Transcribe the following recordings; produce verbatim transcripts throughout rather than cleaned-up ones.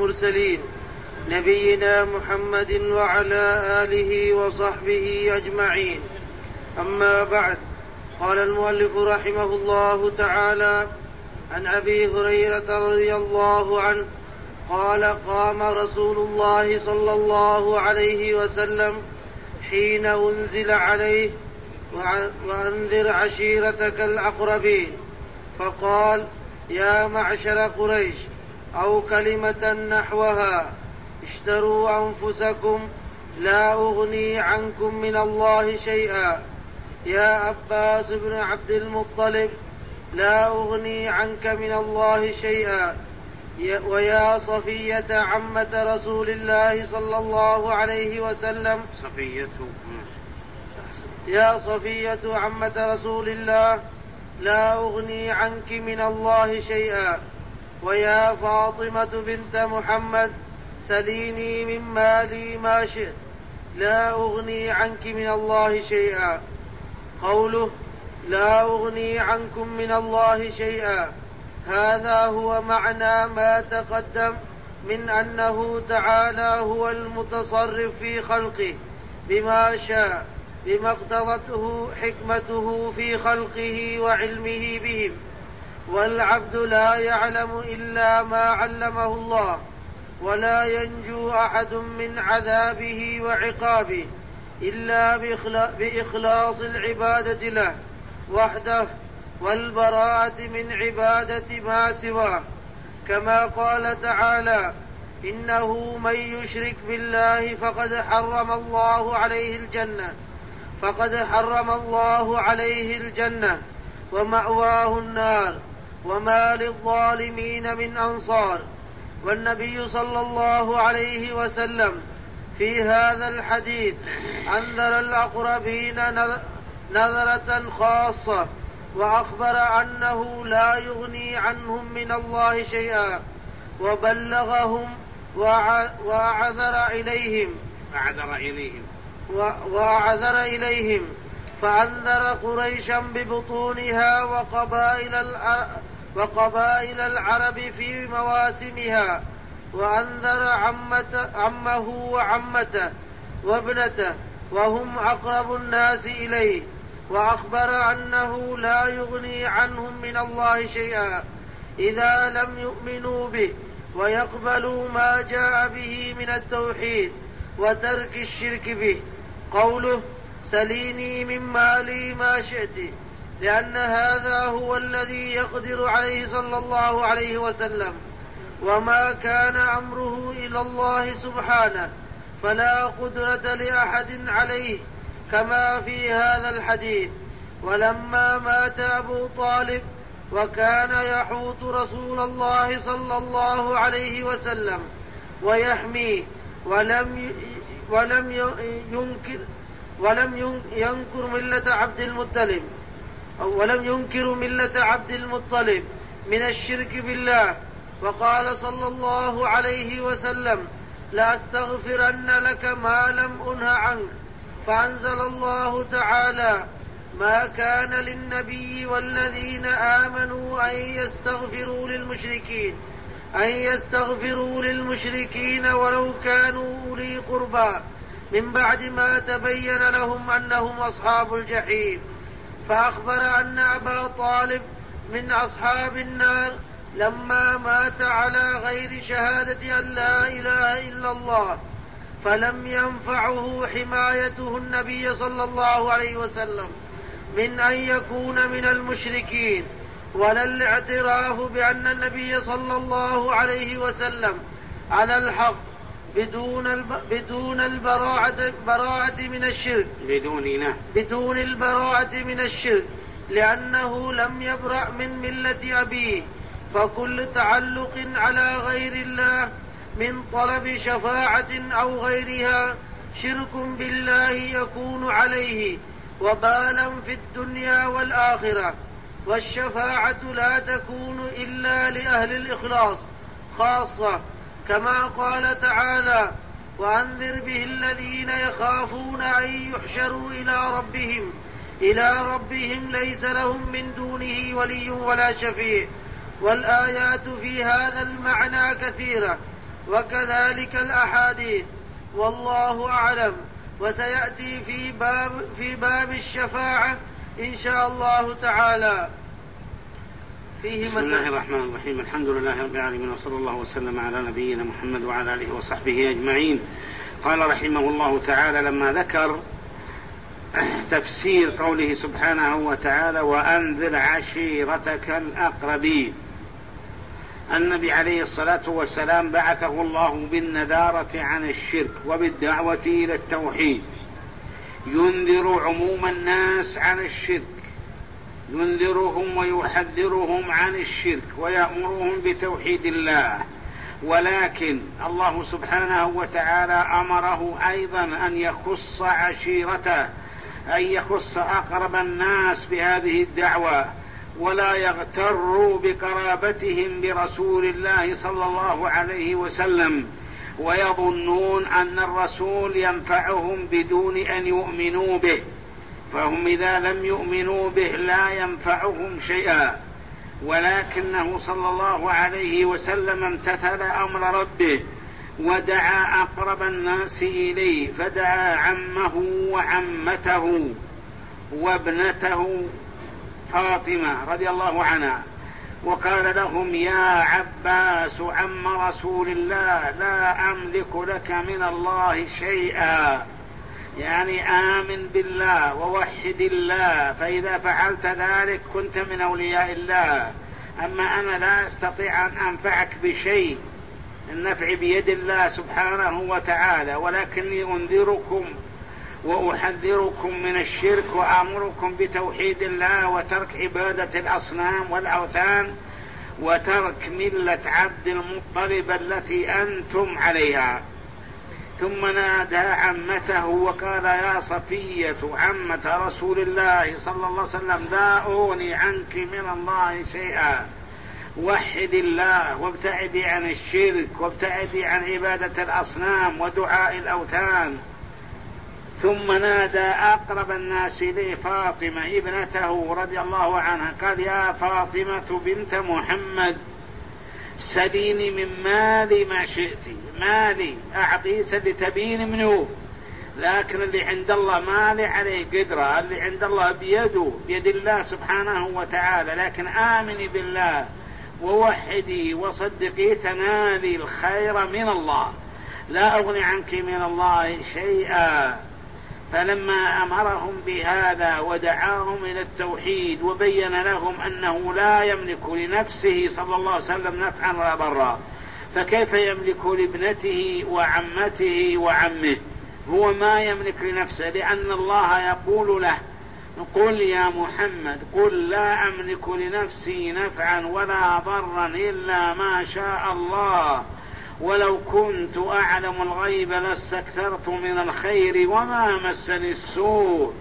المرسلين نبينا محمد وعلى آله وصحبه أجمعين. أما بعد، قال المؤلف رحمه الله تعالى: عن أبي هريرة رضي الله عنه قال: قام رسول الله صلى الله عليه وسلم حين أنزل عليه: وأنذر عشيرتك الأقربين، فقال: يا معشر قريش، أو كلمة نحوها: اشتروا أنفسكم لا أغني عنكم من الله شيئا. يا عباس بن عبد المطلب، لا أغني عنك من الله شيئا. ويا صفية عمة رسول الله صلى الله عليه وسلم، صفية يا صفية عمة رسول الله، لا أغني عنك من الله شيئا. ويا فاطمة بنت محمد، سليني من مالي ما شئت، لا أغني عنك من الله شيئا. قوله لا أغني عنكم من الله شيئا، هذا هو معنى ما تقدم من أنه تعالى هو المتصرف في خلقه بما شاء، بما اقتضته حكمته في خلقه وعلمه بهم، والعبد لا يعلم إلا ما علمه الله، ولا ينجو أحد من عذابه وعقابه إلا بإخلاص العبادة له وحده، والبراءة من عبادة ما سواه، كما قال تعالى: إنه من يشرك بالله فقد حرم الله عليه الجنة فقد حرم الله عليه الجنة ومأواه النار وما للظالمين من أنصار. والنبي صلى الله عليه وسلم في هذا الحديث أنذر الأقربين نذرة خاصة، وأخبر أنه لا يغني عنهم من الله شيئا، وبلغهم وأعذر إليهم أعذر إليهم وأعذر إليهم فأنذر قريشا ببطونها وقبائل وقبائل العرب في مواسمها، وأنذر عمته عمه وعمته وابنته وهم أقرب الناس إليه، وأخبر أنه لا يغني عنهم من الله شيئا إذا لم يؤمنوا به ويقبلوا ما جاء به من التوحيد وترك الشرك به. قوله سليني من مالي ما شئت، لأن هذا هو الذي يقدر عليه صلى الله عليه وسلم، وما كان أمره إلى الله سبحانه فلا قدرة لأحد عليه، كما في هذا الحديث: ولما مات أبو طالب وكان يحوط رسول الله صلى الله عليه وسلم ويحميه، ولم ولم ينكر ولم ينكر ملة عبد المطلب ولم ينكر ملة عبد المطلب من الشرك بالله، وقال صلى الله عليه وسلم: لأستغفرن لك ما لم أنه عنك. فأنزل الله تعالى: ما كان للنبي والذين آمنوا أن يستغفروا للمشركين أن يستغفروا للمشركين ولو كانوا أولي قربى من بعد ما تبين لهم أنهم أصحاب الجحيم. فأخبر أن أبا طالب من أصحاب النار لما مات على غير شهادة أن لا إله إلا الله، فلم ينفعه حمايته النبي صلى الله عليه وسلم من أن يكون من المشركين، ولا الاعتراف بأن النبي صلى الله عليه وسلم على الحق بدون الب... بدون البراءة براءة من الشرك بدون بدون البراءة من الشرك، لأنه لم يبرأ من ملة أبيه. فكل تعلق على غير الله من طلب شفاعة أو غيرها شرك بالله يكون عليه وبالا في الدنيا والآخرة، والشفاعة لا تكون إلا لأهل الإخلاص خاصة، كما قال تعالى: وأنذر به الذين يخافون أن يحشروا إلى ربهم إلى ربهم ليس لهم من دونه ولي ولا شفيع. والآيات في هذا المعنى كثيرة، وكذلك الأحاديث، والله أعلم. وسيأتي في باب, في باب الشفاعة إن شاء الله تعالى. فيه بسم الله الرحمن الرحيم. الحمد لله رب العالمين، وصلى الله وسلم على نبينا محمد وعلى آله وصحبه أجمعين. قال رحمه الله تعالى لما ذكر تفسير قوله سبحانه وتعالى وأنذر عشيرتك الأقربين، النبي عليه الصلاة والسلام بعثه الله بالنذارة عن الشرك وبالدعوة إلى التوحيد، ينذر عموم الناس عن الشرك، ينذرهم ويحذرهم عن الشرك ويأمرهم بتوحيد الله. ولكن الله سبحانه وتعالى أمره أيضا أن يخص عشيرته، أن يخص أقرب الناس بهذه الدعوة، ولا يغتروا بقرابتهم برسول الله صلى الله عليه وسلم ويظنون أن الرسول ينفعهم بدون أن يؤمنوا به، فهم إذا لم يؤمنوا به لا ينفعهم شيئا. ولكنه صلى الله عليه وسلم امتثل أمر ربه ودعا أقرب الناس إليه، فدعا عمه وعمته وابنته فاطمة رضي الله عنها، وقال لهم يا عباس عم رسول الله لا أملك لك من الله شيئا، يعني آمن بالله ووحد الله، فإذا فعلت ذلك كنت من أولياء الله. أما أنا لا أستطيع أن أنفعك بشيء، النفع بيد الله سبحانه وتعالى، ولكني أنذركم وأحذركم من الشرك وآمركم بتوحيد الله وترك عبادة الأصنام والأوثان وترك ملة عبد المطلب التي أنتم عليها. ثم نادى عمته وقال يا صفية عمة رسول الله صلى الله عليه وسلم لا أغني عنك من الله شيئا، وحد الله وابتعدي عن الشرك وابتعدي عن عبادة الأصنام ودعاء الأوثان. ثم نادى أقرب الناس إليه فاطمة ابنته رضي الله عنها، قال يا فاطمة بنت محمد سليني من مالي ما شئت، مالي أعطي سد تبين منه، لكن اللي عند الله مالي عليه قدرة، اللي عند الله بيده بيد الله سبحانه وتعالى، لكن آمني بالله ووحدي وصدقي تنالي الخير من الله، لا أغني عنك من الله شيئا. فلما أمرهم بهذا ودعاهم إلى التوحيد وبين لهم أنه لا يملك لنفسه صلى الله عليه وسلم نفعا ولا ضرا، فكيف يملك لابنته وعمته وعمه؟ هو ما يملك لنفسه، لأن الله يقول له قل يا محمد قل لا أملك لنفسي نفعا ولا ضرا إلا ما شاء الله، ولو كنت أعلم الغيب لاستكثرت من الخير وما مسني السوء.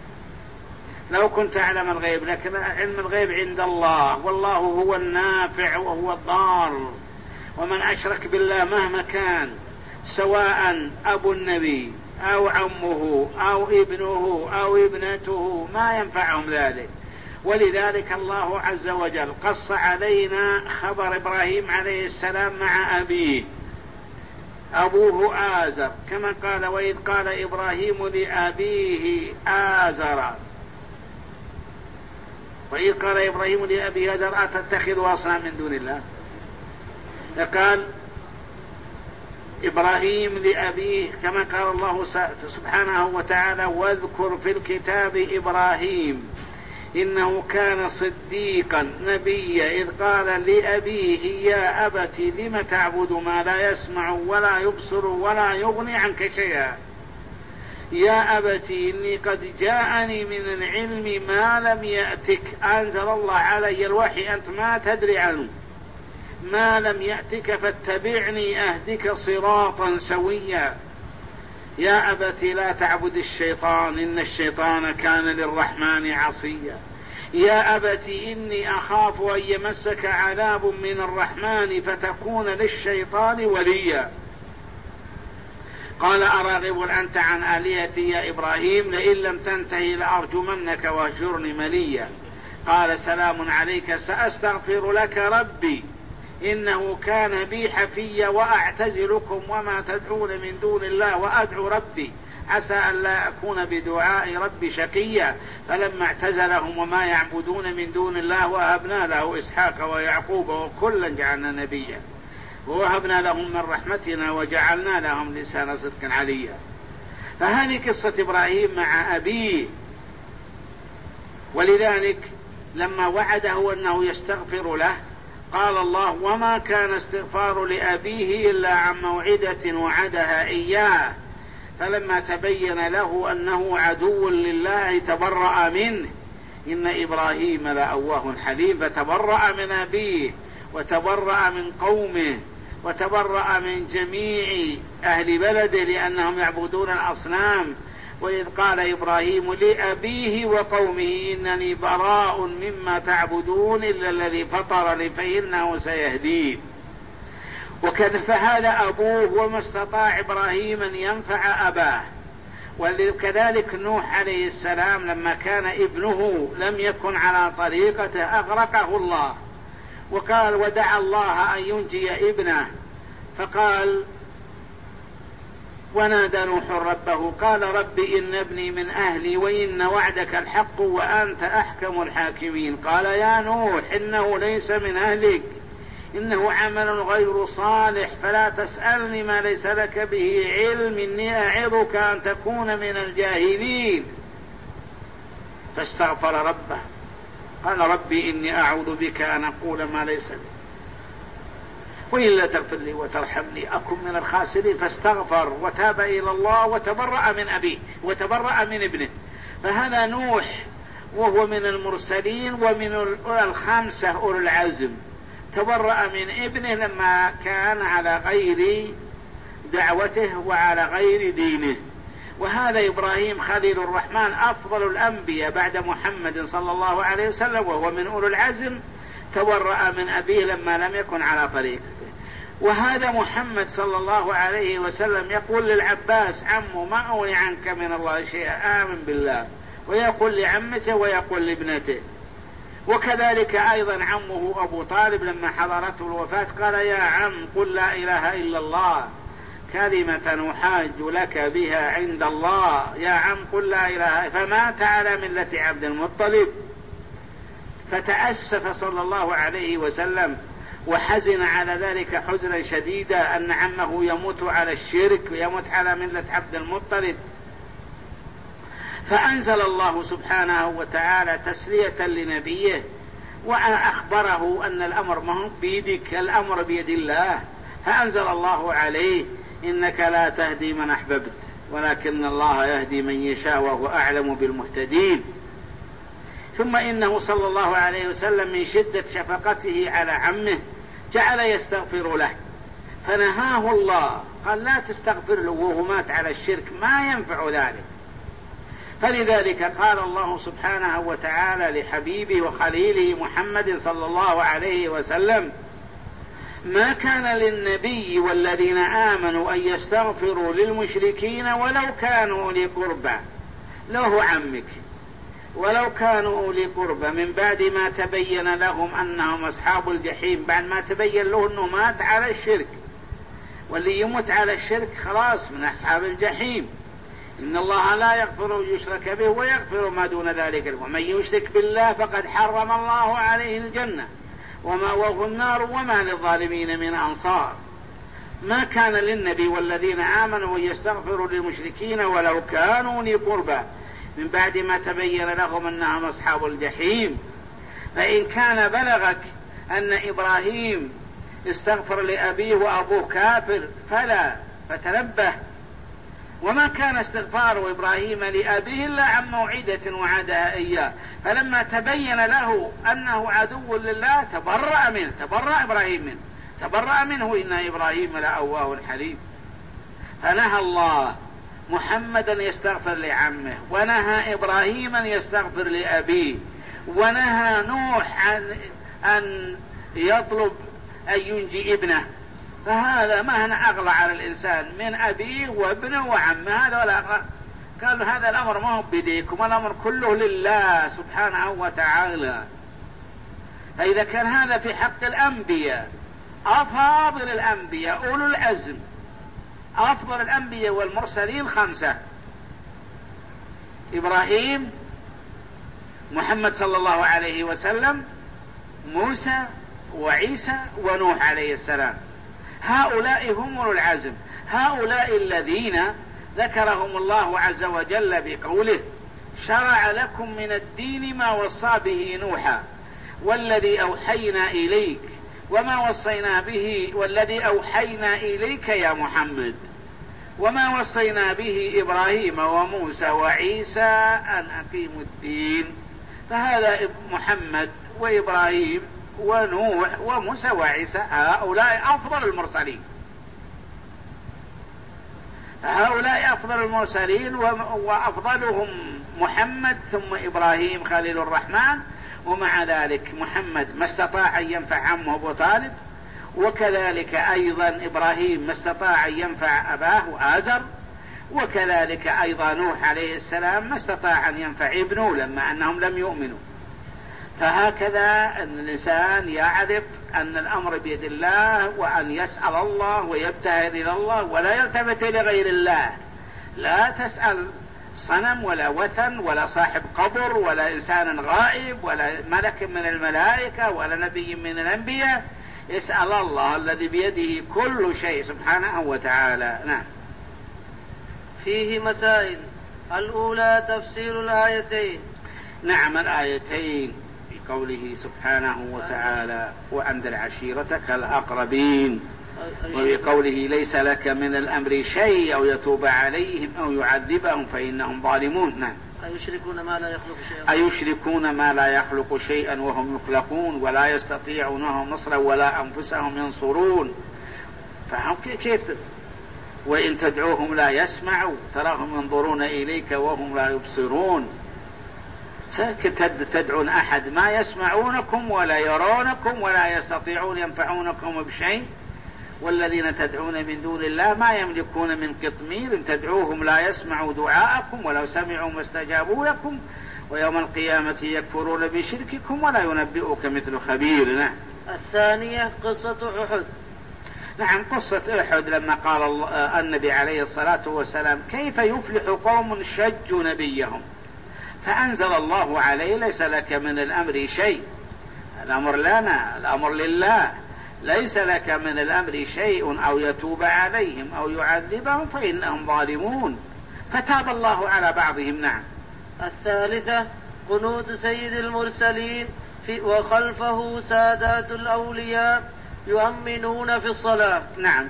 لو كنت أعلم الغيب، لكن علم الغيب عند الله، والله هو النافع وهو الضار. ومن أشرك بالله مهما كان، سواء أبو النبي أو عمه أو ابنه أو ابنته، ما ينفعهم ذلك. ولذلك الله عز وجل قص علينا خبر إبراهيم عليه السلام مع أبيه، أبوه آزر، كما قال وإذ قال إبراهيم لأبيه آزر، وإذ قال إبراهيم لأبيه آزر أتتخذ أصناما من دون الله. فقال إبراهيم لأبيه كما قال الله سبحانه وتعالى واذكر في الكتاب إبراهيم إنه كان صديقا نبيا إذ قال لأبيه يا أبت لم تعبد ما لا يسمع ولا يبصر ولا يغني عنك شيئا، يا أبت إني قد جاءني من العلم ما لم يأتك، أنزل الله علي الوحي أنت ما تدري عنه، ما لم يأتك فاتبعني أهدك صراطا سويا، يا أبت لا تعبد الشيطان إن الشيطان كان للرحمن عصيا، يا أبت إني أخاف أن يمسك عذاب من الرحمن فتكون للشيطان وليا. قال أراغب أنت عن آلهتي يا إبراهيم لئن لم تنتهي لأرجمنك واهجرني مليا. قال سلام عليك سأستغفر لك ربي إنه كان بي حفيا وأعتزلكم وما تدعون من دون الله وأدعو ربي عسى أن لا أكون بدعاء ربي شقيا. فلما اعتزلهم وما يعبدون من دون الله وهبنا له إسحاق ويعقوب وكلا جعلنا نبيا ووهبنا لهم من رحمتنا وجعلنا لهم لسان صدق عليا. فهذه قصة إبراهيم مع أبيه. ولذلك لما وعده أنه يستغفر له قال الله: وما كان استغفار لأبيه إلا عن موعدة وعدها إياه فلما تبين له أنه عدو لله تبرأ منه إن إبراهيم لأواه حليم. فتبرأ من أبيه وتبرأ من قومه وتبرأ من جميع أهل بلده لأنهم يعبدون الأصنام. وإذ قال إبراهيم لأبيه وقومه إنني براء مما تعبدون إلا الذي فطرني فإنه سيهدين. وكان فهذا أبوه وما استطاع إبراهيم أن ينفع أباه. وكذلك نوح عليه السلام لما كان ابنه لم يكن على طريقته أغرقه الله، وقال ودعا الله أن ينجي ابنه فقال ونادى نوح ربه قال رب إن ابني من أهلي وإن وعدك الحق وأنت أحكم الحاكمين. قال يا نوح إنه ليس من أهلك إنه عمل غير صالح فلا تسألني ما ليس لك به علم إني أعظك أن تكون من الجاهلين. فاستغفر ربه قال ربي إني أعوذ بك أن أقول ما ليس لي وإلا تغفر لي وترحمني أكن من الخاسرين. فاستغفر وتاب إلى الله وتبرأ من أبيه وتبرأ من ابنه. فهذا نوح وهو من المرسلين ومن الخمسة أولي العزم تبرأ من ابنه لما كان على غير دعوته وعلى غير دينه. وهذا إبراهيم خليل الرحمن أفضل الأنبياء بعد محمد صلى الله عليه وسلم وهو من أولي العزم تبرأ من أبيه لما لم يكن على طريقته. وهذا محمد صلى الله عليه وسلم يقول للعباس عمه ما أغني عنك من الله شيئا آمن بالله، ويقول لعمته ويقول لابنته. وكذلك أيضا عمه أبو طالب لما حضرته الوفاة قال يا عم قل لا إله إلا الله كلمة أحاج لك بها عند الله يا عم قل لا إله. فمات على ملة عبد المطلب. فتأسف صلى الله عليه وسلم وحزن على ذلك حزنا شديدا أن عمه يموت على الشرك ويموت على ملة عبد المطلب. فأنزل الله سبحانه وتعالى تسلية لنبيه وأخبره أن الأمر ما هو بيدك الأمر بيد الله. فأنزل الله عليه إنك لا تهدي من أحببت ولكن الله يهدي من يشاء وهو أعلم بالمهتدين. ثم إنه صلى الله عليه وسلم من شدة شفقته على عمه جعل يستغفر له فنهاه الله قال لا تستغفر له وهو مات على الشرك ما ينفع ذلك. فلذلك قال الله سبحانه وتعالى لحبيبه وخليله محمد صلى الله عليه وسلم ما كان للنبي والذين آمنوا أن يستغفروا للمشركين ولو كانوا أولي قربى له عمك ولو كانوا أولي قربى من بعد ما تبين لهم أنهم أصحاب الجحيم. بعد ما تبين له أنه مات على الشرك، واللي يموت على الشرك خلاص من أصحاب الجحيم. إن الله لا يغفر يشرك به ويغفر ما دون ذلك ومن يشرك بالله فقد حرم الله عليه الجنة ومأواه النار وما للظالمين من أنصار. ما كان للنبي والذين آمنوا أن يستغفروا للمشركين ولو كانوا أولي قربى من بعد ما تبين لهم أنهم أصحاب الجحيم. فإن كان بلغك أن إبراهيم استغفر لأبيه وأبوه كافر فلا فتنبه. وما كان استغفار إبراهيم لأبيه إلا عن موعدة وعدها إياه فلما تبين له أنه عدو لله تبرأ منه تبرأ إبراهيم منه تبرأ منه إن إبراهيم لأواه حليم. فنهى الله محمدا يستغفر لعمه ونهى إبراهيم أن يستغفر لأبيه ونهى نوح عن أن يطلب أن ينجي ابنه. فهذا مهنا أغلى على الإنسان من أبيه وابنه وعمه. هذا ولا أغلى. قالوا هذا الأمر ما هو بيديكم الأمر كله لله سبحانه وتعالى. فإذا كان هذا في حق الأنبياء أفاضل الأنبياء أولو العزم، أفضل الأنبياء والمرسلين خمسة: إبراهيم، محمد صلى الله عليه وسلم، موسى، وعيسى، ونوح عليه السلام. هؤلاء هم أولو العزم، هؤلاء الذين ذكرهم الله عز وجل بقوله: شرع لكم من الدين ما وصى به نوحا والذي أوحينا إليك وما وصينا به والذي أوحينا إليك يا محمد وما وصينا به إبراهيم وموسى وعيسى أن أقيموا الدين. فهذا محمد وإبراهيم ونوح وموسى وعيسى هؤلاء أفضل المرسلين، هؤلاء أفضل المرسلين، وأفضلهم محمد ثم إبراهيم خليل الرحمن. ومع ذلك محمد ما استطاع أن ينفع عمه أبو طالب، وكذلك أيضا إبراهيم ما استطاع أن ينفع أباه آزر، وكذلك أيضا نوح عليه السلام ما استطاع أن ينفع ابنه لما أنهم لم يؤمنوا. فهكذا أن الإنسان يعرف أن الأمر بيد الله، وأن يسأل الله ويبتهل إلى الله ولا يلتفت لغير الله. لا تسأل صنم ولا وثن ولا صاحب قبر ولا إنسان غائب ولا ملك من الملائكة ولا نبي من الأنبياء، يسأل الله الذي بيده كل شيء سبحانه وتعالى. نعم. فيه مسائل: الأولى تفسير الآيتين. نعم، الآيتين بقوله سبحانه وتعالى: وأنذر عشيرتك الأقربين، وبقوله: ليس لك من الأمر شيء أو يتوب عليهم أو يعذبهم فإنهم ظالمون. نعم. أيشركون ما لا يخلق شيئا أيشركون ما لا يخلق شيئا وهم يخلقون ولا يستطيعون نصرا ولا أنفسهم ينصرون. فهم كيف؟ وإن تدعوهم لا يسمعوا تراهم ينظرون إليك وهم لا يبصرون. تدعون أحد ما يسمعونكم ولا يرونكم ولا يستطيعون ينفعونكم بشيء، والذين تدعون من دون الله ما يملكون من قطمير، إن تدعوهم لا يسمعوا دعاءكم ولو سمعوا ما استجابوا لكم ويوم القيامة يكفرون بشرككم ولا ينبئك مثل خبير. نعم. الثانية قصة أحد. نعم، قصة أحد لما قال النبي عليه الصلاة والسلام: كيف يفلح قوم شجوا نبيهم، فأنزل الله عليه: ليس لك من الأمر شيء. الأمر لنا، الأمر لله. ليس لك من الأمر شيء أو يتوب عليهم أو يعذبهم فإنهم ظالمون. فتاب الله على بعضهم. نعم. الثالثة قنوت سيد المرسلين في وخلفه سادات الأولياء يؤمنون في الصلاة. نعم.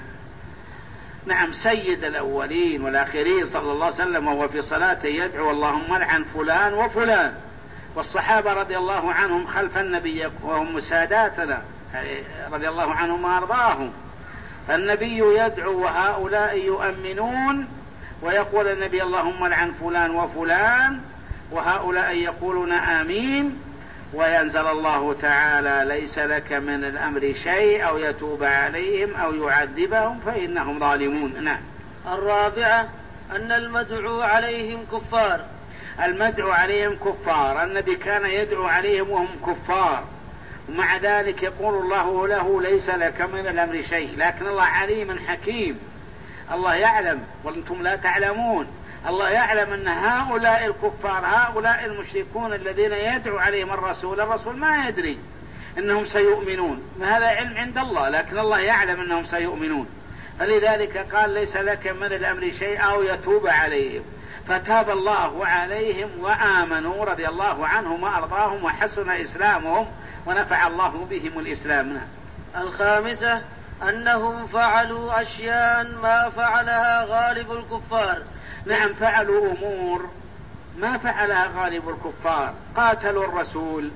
نعم، سيد الأولين والآخرين صلى الله عليه وسلم وهو في صلاته يدعو: اللهم لعن فلان وفلان. والصحابة رضي الله عنهم خلف النبي وهم ساداتنا رضي الله عنهم وأرضاهم. فالنبي يدعو وهؤلاء يؤمنون، ويقول النبي: اللهم لعن فلان وفلان، وهؤلاء يقولون آمين. وينزل الله تعالى: ليس لك من الأمر شيء أو يتوب عليهم أو يعذبهم فإنهم ظالمون. نعم. الرابعة أن المدعو عليهم كفار. المدعو عليهم كفار، النبي كان يدعو عليهم وهم كفار، ومع ذلك يقول الله له: ليس لك من الأمر شيء. لكن الله عليم حكيم، الله يعلم وأنتم لا تعلمون. الله يعلم أن هؤلاء الكفار، هؤلاء المشركون الذين يدعو عليهم الرسول، الرسول ما يدري أنهم سيؤمنون، هذا علم عند الله، لكن الله يعلم أنهم سيؤمنون. فلذلك قال: ليس لك من الأمر شيء أو يتوب عليهم. فتاب الله عليهم وآمنوا رضي الله عنهم وأرضاهم وحسن إسلامهم ونفع الله بهم الإسلام. الخامسة أنهم فعلوا أشياء ما فعلها غالب الكفار. نعم، فعلوا أمور ما فعلها غالب الكفار. قاتلوا الرسول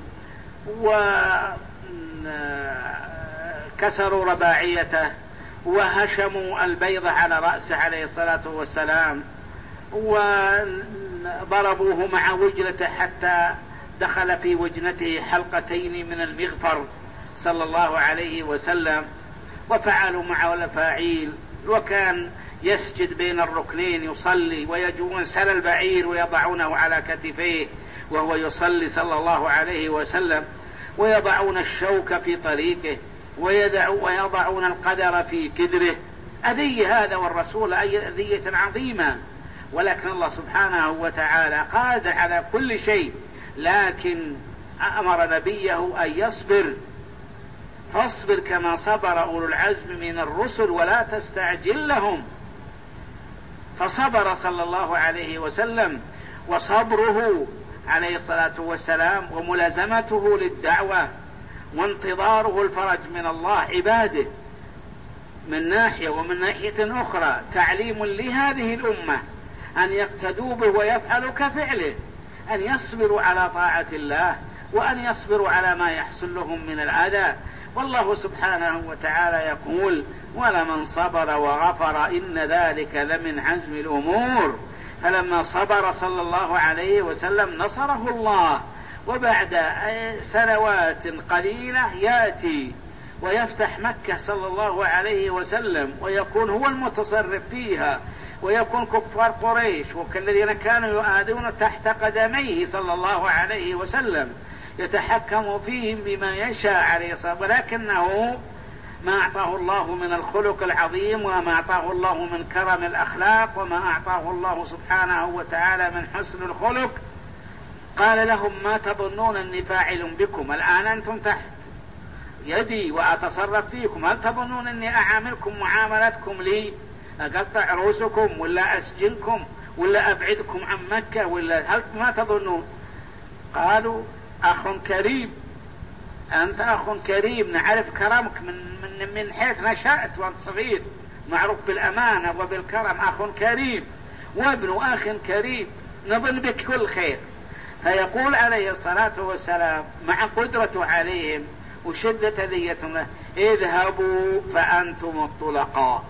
وكسروا رباعيته وهشموا البيضة على رأسه عليه الصلاة والسلام، وضربوه مع وجنته حتى دخل في وجنته حلقتين من المغفر صلى الله عليه وسلم. وفعلوا مع الفاعيل، وكان يسجد بين الركنين يصلي، ويجون سل البعير ويضعونه على كتفيه وهو يصلي صلى الله عليه وسلم، ويضعون الشوك في طريقه ويضعون القدر في كدره. أذية هذا، والرسول أذية عظيمة، ولكن الله سبحانه وتعالى قادر على كل شيء، لكن أمر نبيه أن يصبر، فاصبر كما صبر أولو العزم من الرسل ولا تستعجل لهم. فصبر صلى الله عليه وسلم، وصبره عليه الصلاة والسلام وملازمته للدعوة وانتظاره الفرج من الله عباده من ناحية، ومن ناحية أخرى تعليم لهذه الأمة أن يقتدوا به ويفعلوا كفعله، أن يصبروا على طاعة الله وأن يصبروا على ما يحصل لهم من الأذى. والله سبحانه وتعالى يقول: ولمن صبر وغفر إن ذلك لمن عزم الأمور. فلما صبر صلى الله عليه وسلم نصره الله، وبعد سنوات قليلة يأتي ويفتح مكة صلى الله عليه وسلم، ويكون هو المتصرف فيها، ويكون كفار قريش والذين كانوا يؤذون تحت قدميه صلى الله عليه وسلم يتحكم فيهم بما يشاء عليه الصلاة والسلام، ولكنه ما أعطاه الله من الخلق العظيم، وما أعطاه الله من كرم الأخلاق، وما أعطاه الله سبحانه وتعالى من حسن الخلق. قال لهم: ما تظنون أني فاعل بكم؟ الآن أنتم تحت يدي وأتصرف فيكم، هل تظنون أني أعاملكم معاملتكم لي؟ أقطع رؤوسكم ولا أسجنكم ولا أبعدكم عن مكة ولا هل ما تظنون؟ قالوا: أخ كريم، أنت أخ كريم، نعرف كرمك من, من, من حيث نشأت وأنت صغير، معروف بالأمانة وبالكرم، أخ كريم وابن أخ كريم، نظن بك كل خير. فيقول عليه الصلاة والسلام مع قدرته عليهم وشدة ذيتهم: اذهبوا فأنتم الطلقاء،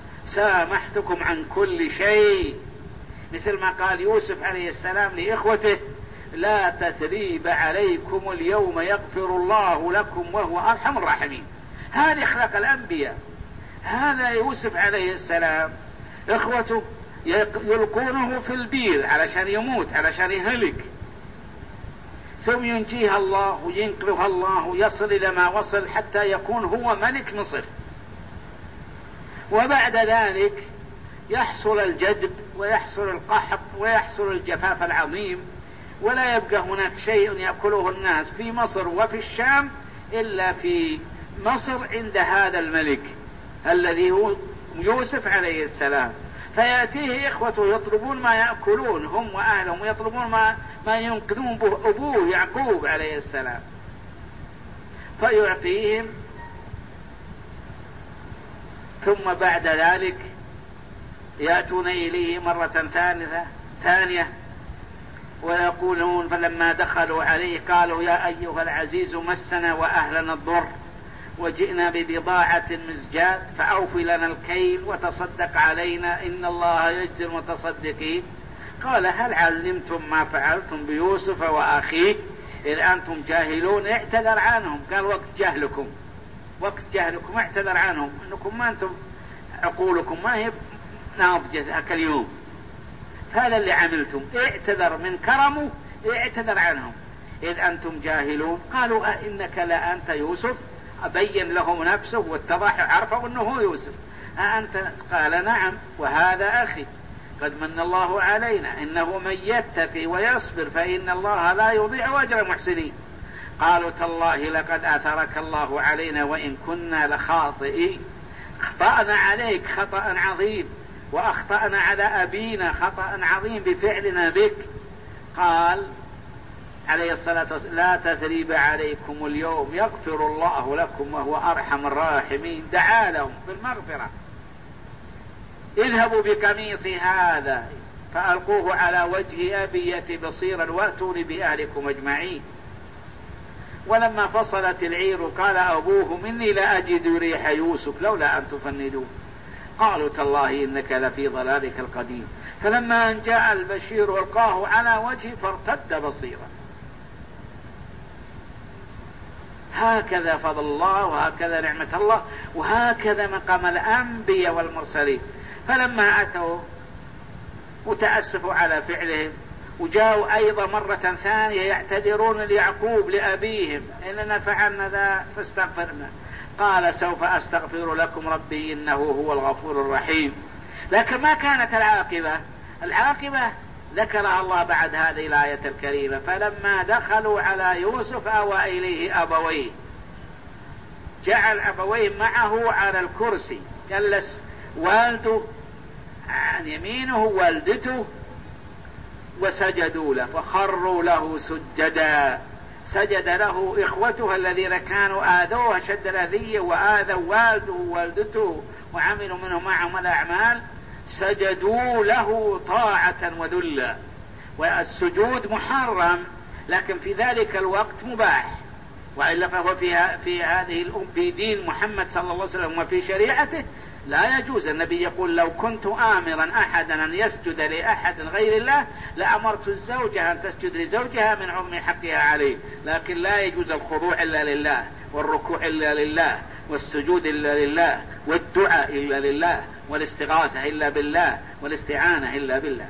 سامحتكم عن كل شيء. مثل ما قال يوسف عليه السلام لإخوته: لا تثريب عليكم اليوم يغفر الله لكم وهو أرحم الراحمين. هذه أخلاق الأنبياء. هذا يوسف عليه السلام إخوته يلقونه في البير علشان يموت، علشان يهلك، ثم ينجيها الله وينقذها الله ويصل إلى ما وصل حتى يكون هو ملك مصر. وبعد ذلك يحصل الجدب ويحصل القحط ويحصل الجفاف العظيم، ولا يبقى هناك شيء يأكله الناس في مصر وفي الشام إلا في مصر عند هذا الملك الذي هو يوسف عليه السلام. فيأتيه إخوته يطلبون ما يأكلون هم وأهلهم، ويطلبون ما, ما ينقذون به أبوه يعقوب عليه السلام، فيعطيهم. ثم بعد ذلك يأتون إليه مرة ثانية ثانية ويقولون: فلما دخلوا عليه قالوا: يا أيها العزيز مسنا وأهلنا الضر وجئنا ببضاعة مزجاة فأوف لنا الكيل وتصدق علينا إن الله يجزي المتصدقين. قال: هل علمتم ما فعلتم بيوسف وأخيه إذ أنتم جاهلون؟ اعتذر عنهم. قال: وقت جهلكم وقت جهلكم اعتذر عنهم، أنكم ما أنتم عقولكم ما هي ناضجة ذاك اليوم، هذا اللي عملتم. اعتذر من كرمه، اعتذر عنهم إذ أنتم جاهلون. قالوا: أئنك لأنت يوسف؟ أبين لهم نفسه واتضح عرفوا أنه هو يوسف. أأنت؟ قال: نعم، وهذا أخي، قد من الله علينا، إنه من يتقي ويصبر فإن الله لا يضيع أجر المحسنين. قالوا: تالله لقد آثرك الله علينا وإن كنا لخاطئين. اخطأنا عليك خطأ عظيم، وأخطأنا على أبينا خطأ عظيم بفعلنا بك. قال عليه الصلاة والسلام: لا تثريب عليكم اليوم يغفر الله لكم وهو أرحم الراحمين. دعا لهم بالمغفرة: اذهبوا بقميصي هذا فألقوه على وجه أبي يأتي بصيرا وأتوني بأهلكم أجمعين. ولما فصلت العير قال أبوهم: إني لا أجد ريح يوسف لولا أن تفندون. قالوا: تالله إنك لفي ضلالك القديم. فلما أن جاء البشير ألقاه على وجهه فارتد بصيرا. هكذا فضل الله، وهكذا نعمة الله، وهكذا مقام الأنبياء والمرسلين. فلما أتوا وتأسفوا على فعلهم وجاءوا أيضا مرة ثانية يعتذرون ليعقوب لأبيهم: إننا فعلنا ذا فاستغفرنا. قال سوف أستغفر لكم ربي إنه هو الغفور الرحيم. لكن ما كانت العاقبة؟ العاقبة ذكرها الله بعد هذه الآية الكريمة: فلما دخلوا على يوسف آوى إليه أبويه، جعل أبويه معه على الكرسي، جلس والده عن يمينه والدته وسجدوا له فخروا له سجدا. سجد له إخوته الذين كانوا آذوه شد الأذية وآذوا والده ووالدته وعملوا منه معهم الأعمال، سجدوا له طاعة وذلا. والسجود محرم لكن في ذلك الوقت مباح، وإلا فهو في, في هذه الأمة في دين محمد صلى الله عليه وسلم وفي شريعته لا يجوز. النبي يقول: لو كنت آمرا أحدا أن يسجد لأحد غير الله لأمرت الزوجة أن تسجد لزوجها من عظم حقها عليه. لكن لا يجوز الخضوع إلا لله، والركوع إلا لله، والسجود إلا لله، والدعاء إلا لله، والاستغاثة إلا بالله، والاستعانة إلا بالله.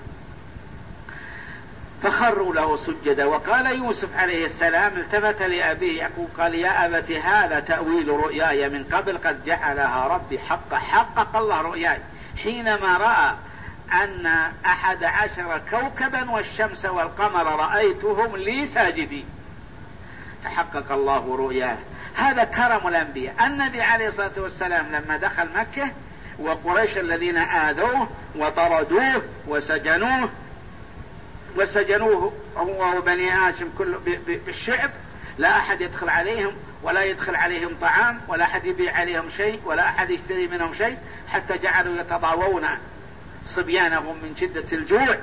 فخروا له سجدا. وقال يوسف عليه السلام التفت لأبيه يقول قال: يا أبت هذا تأويل رؤياي من قبل قد جعلها ربي حقا. حقق الله رؤياي حينما رأى أن أحد عشر كوكبا والشمس والقمر رأيتهم لي ساجدين، فحقق الله رؤياه. هذا كرم الأنبياء. النبي عليه الصلاة والسلام لما دخل مكة وقريش الذين آذوه وطردوه وسجنوه وسجنوه هو وبني هاشم كل بالشعب، لا أحد يدخل عليهم ولا يدخل عليهم طعام ولا أحد يبيع عليهم شيء ولا أحد يشتري منهم شيء، حتى جعلوا يتضاوون صبيانهم من شدة الجوع.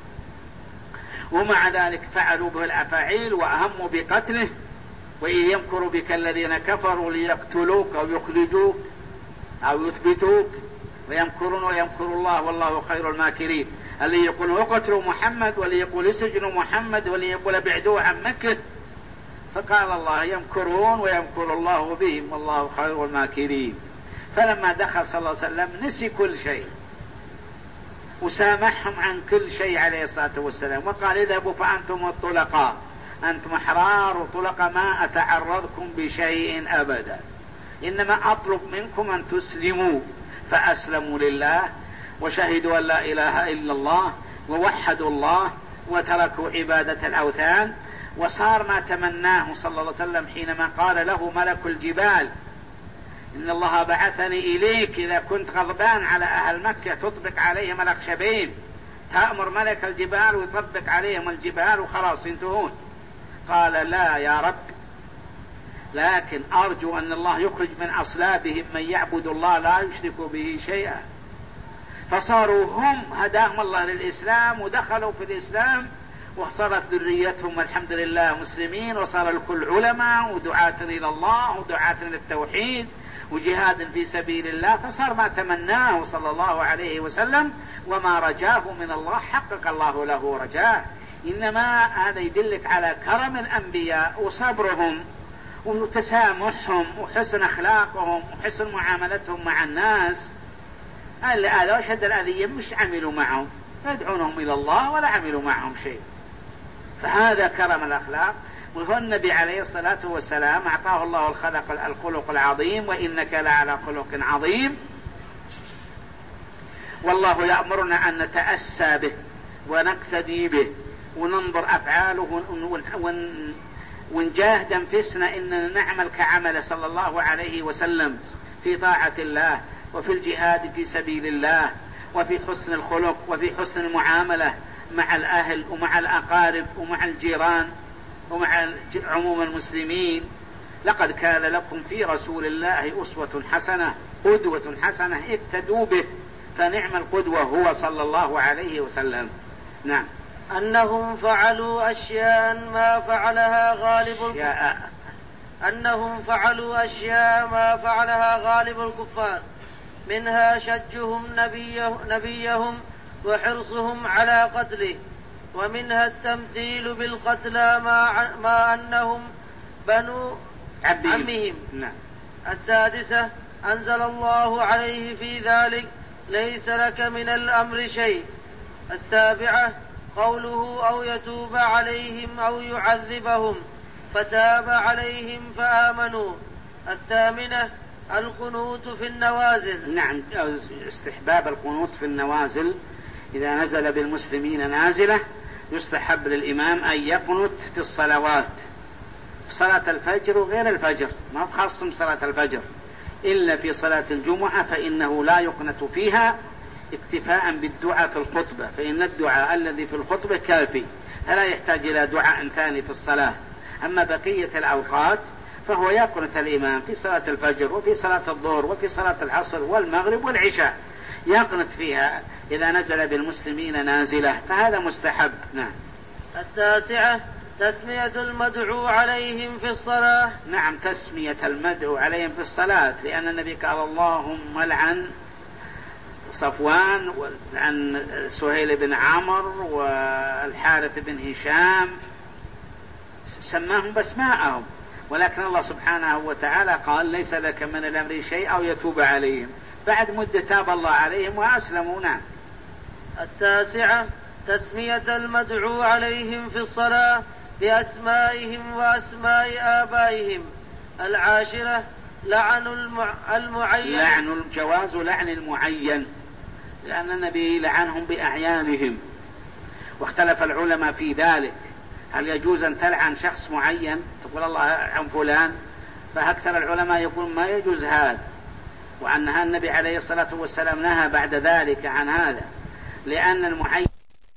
ومع ذلك فعلوا به الأفاعيل وأهموا بقتله. وإذ يمكر بك الذين كفروا ليقتلوك أو يخرجوك أو يثبتوك ويمكرون ويمكر الله والله خير الماكرين. اللي يقول اقتلوا محمد واللي يقول اسجنوا محمد واللي يقول ابعدوه عن مكة. فقال الله: يمكرون ويمكر الله بهم والله خير الماكرين. فلما دخل صلى الله عليه وسلم نسي كل شيء وسامحهم عن كل شيء عليه الصلاة والسلام، وقال: اذهبوا فأنتم الطلقاء، أنتم أحرار وطلقاء، ما أتعرضكم بشيء أبدا، إنما أطلب منكم أن تسلموا. فأسلموا لله وشهدوا أن لا إله إلا الله ووحدوا الله وتركوا عبادة الأوثان. وصار ما تمناه صلى الله عليه وسلم حينما قال له ملك الجبال: إن الله بعثني إليك إذا كنت غضبان على أهل مكة تطبق عليهم الأخشبين، تأمر ملك الجبال ويطبق عليهم الجبال وخلاص ينتهون. قال: لا يا رب، لكن أرجو أن الله يخرج من أصلابهم من يعبد الله لا يشرك به شيئا. فصاروا هم هداهم الله للإسلام ودخلوا في الإسلام وصارت ذريتهم الحمد لله مسلمين، وصار الكل علماء ودعاة إلى الله ودعاة إلى التوحيد وجهاد في سبيل الله. فصار ما تمناه صلى الله عليه وسلم وما رجاه من الله حقق الله له رجاه. إنما هذا يدلك على كرم الأنبياء وصبرهم وتسامحهم وحسن أخلاقهم وحسن معاملتهم مع الناس. هذا وشد الأذية مش عملوا معهم، يدعونهم إلى الله ولا عملوا معهم شيء. فهذا كرم الأخلاق. والنبي عليه الصلاة والسلام أعطاه الله الخلق الخلق العظيم: وإنك لعلى خلق عظيم. والله يأمرنا أن نتأسى به ونقتدي به وننظر أفعاله ونجاهد أنفسنا إننا نعمل كعمل صلى الله عليه وسلم في طاعة الله وفي الجهاد في سبيل الله وفي حسن الخلق وفي حسن المعاملة مع الأهل ومع الأقارب ومع الجيران ومع عموم المسلمين. لقد كان لكم في رسول الله أسوة حسنة قدوة حسنة اقتدوا به، فنعم القدوة هو صلى الله عليه وسلم. نعم. أنهم فعلوا أشياء ما فعلها غالب الكفار أنهم فعلوا أشياء ما فعلها غالب الكفار، منها شجهم نبيه نبيهم وحرصهم على قتله، ومنها التمثيل بالقتلى مع, مع أنهم بنو عمهم. نعم. السادسة: أنزل الله عليه في ذلك: ليس لك من الأمر شيء. السابعة: قوله: أو يتوب عليهم أو يعذبهم، فتاب عليهم فآمنوا. الثامنة: القنوت في النوازل. نعم، استحباب القنوت في النوازل. إذا نزل بالمسلمين نازلة يستحب للإمام أن يقنت في الصلوات، في صلاة الفجر وغير الفجر، ما تخصم صلاة الفجر، إلا في صلاة الجمعة فإنه لا يقنت فيها اكتفاء بالدعاء في الخطبة، فإن الدعاء الذي في الخطبة كافي، فلا يحتاج إلى دعاء ثاني في الصلاة. أما بقية الأوقات فهو يقنت الإمام في صلاة الفجر وفي صلاة الظهر وفي صلاة العصر والمغرب والعشاء، يقنت فيها إذا نزل بالمسلمين نازلة، فهذا مستحب. نعم. التاسعة تسمية المدعو عليهم في الصلاة. نعم، تسمية المدعو عليهم في الصلاة، لأن النبي قال اللهم لعن صفوان وعن سهيل بن عمرو والحارث بن هشام، سماهم باسماءهم، ولكن الله سبحانه وتعالى قال ليس لك من الأمر شيء أو يتوب عليهم، بعد مدة تاب الله عليهم وأسلموا. نعم. التاسعة تسمية المدعو عليهم في الصلاة بأسمائهم وأسماء آبائهم. العاشرة لعن المع... المعين. لعن الجواز لعن المعين، لأن النبي لعنهم بأعيانهم، واختلف العلماء في ذلك، هل يجوز أن تلعن شخص معين تقول الله عن فلان؟ فأكثر العلماء يقول ما يجوز هذا، وأنها النبي عليه الصلاة والسلام نهى بعد ذلك عن هذا، لأن المعين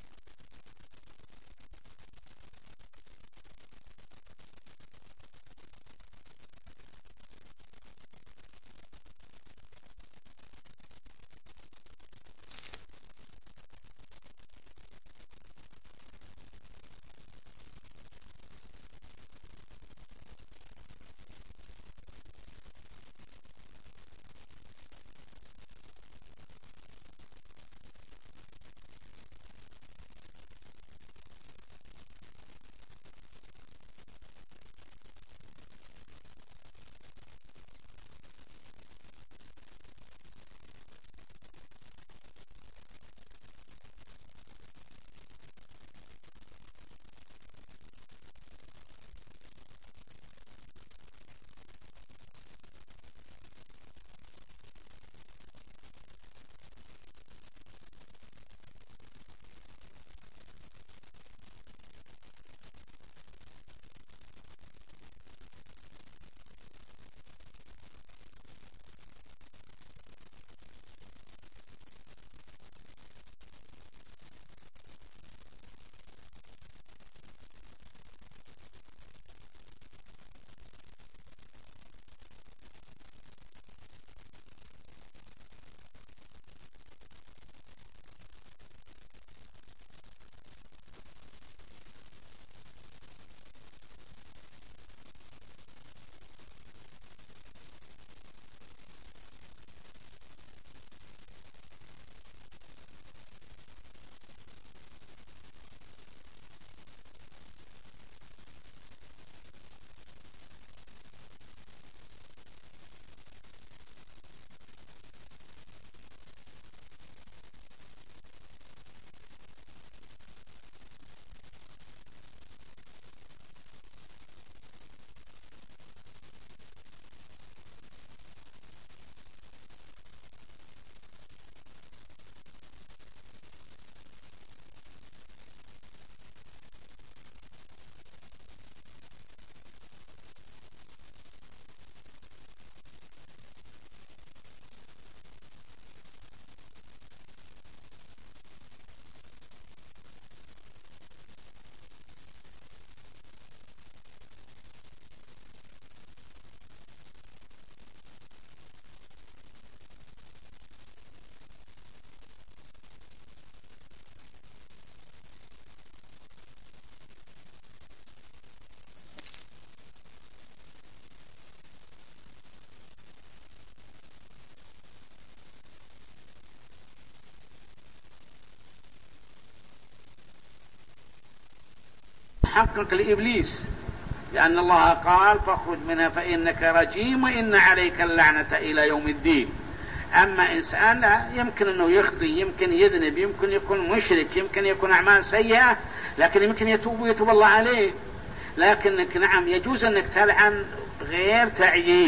حقق لإبليس، لأن الله قال فاخرج منها فإنك رجيم وإن عليك اللعنة إلى يوم الدين. أما إنسان لا، يمكن أنه يخطي، يمكن يذنب، يمكن يكون مشرك، يمكن يكون أعمال سيئة، لكن يمكن يتوب ويتوب الله عليه. لكنك نعم يجوز أنك تلعن غير تعيين،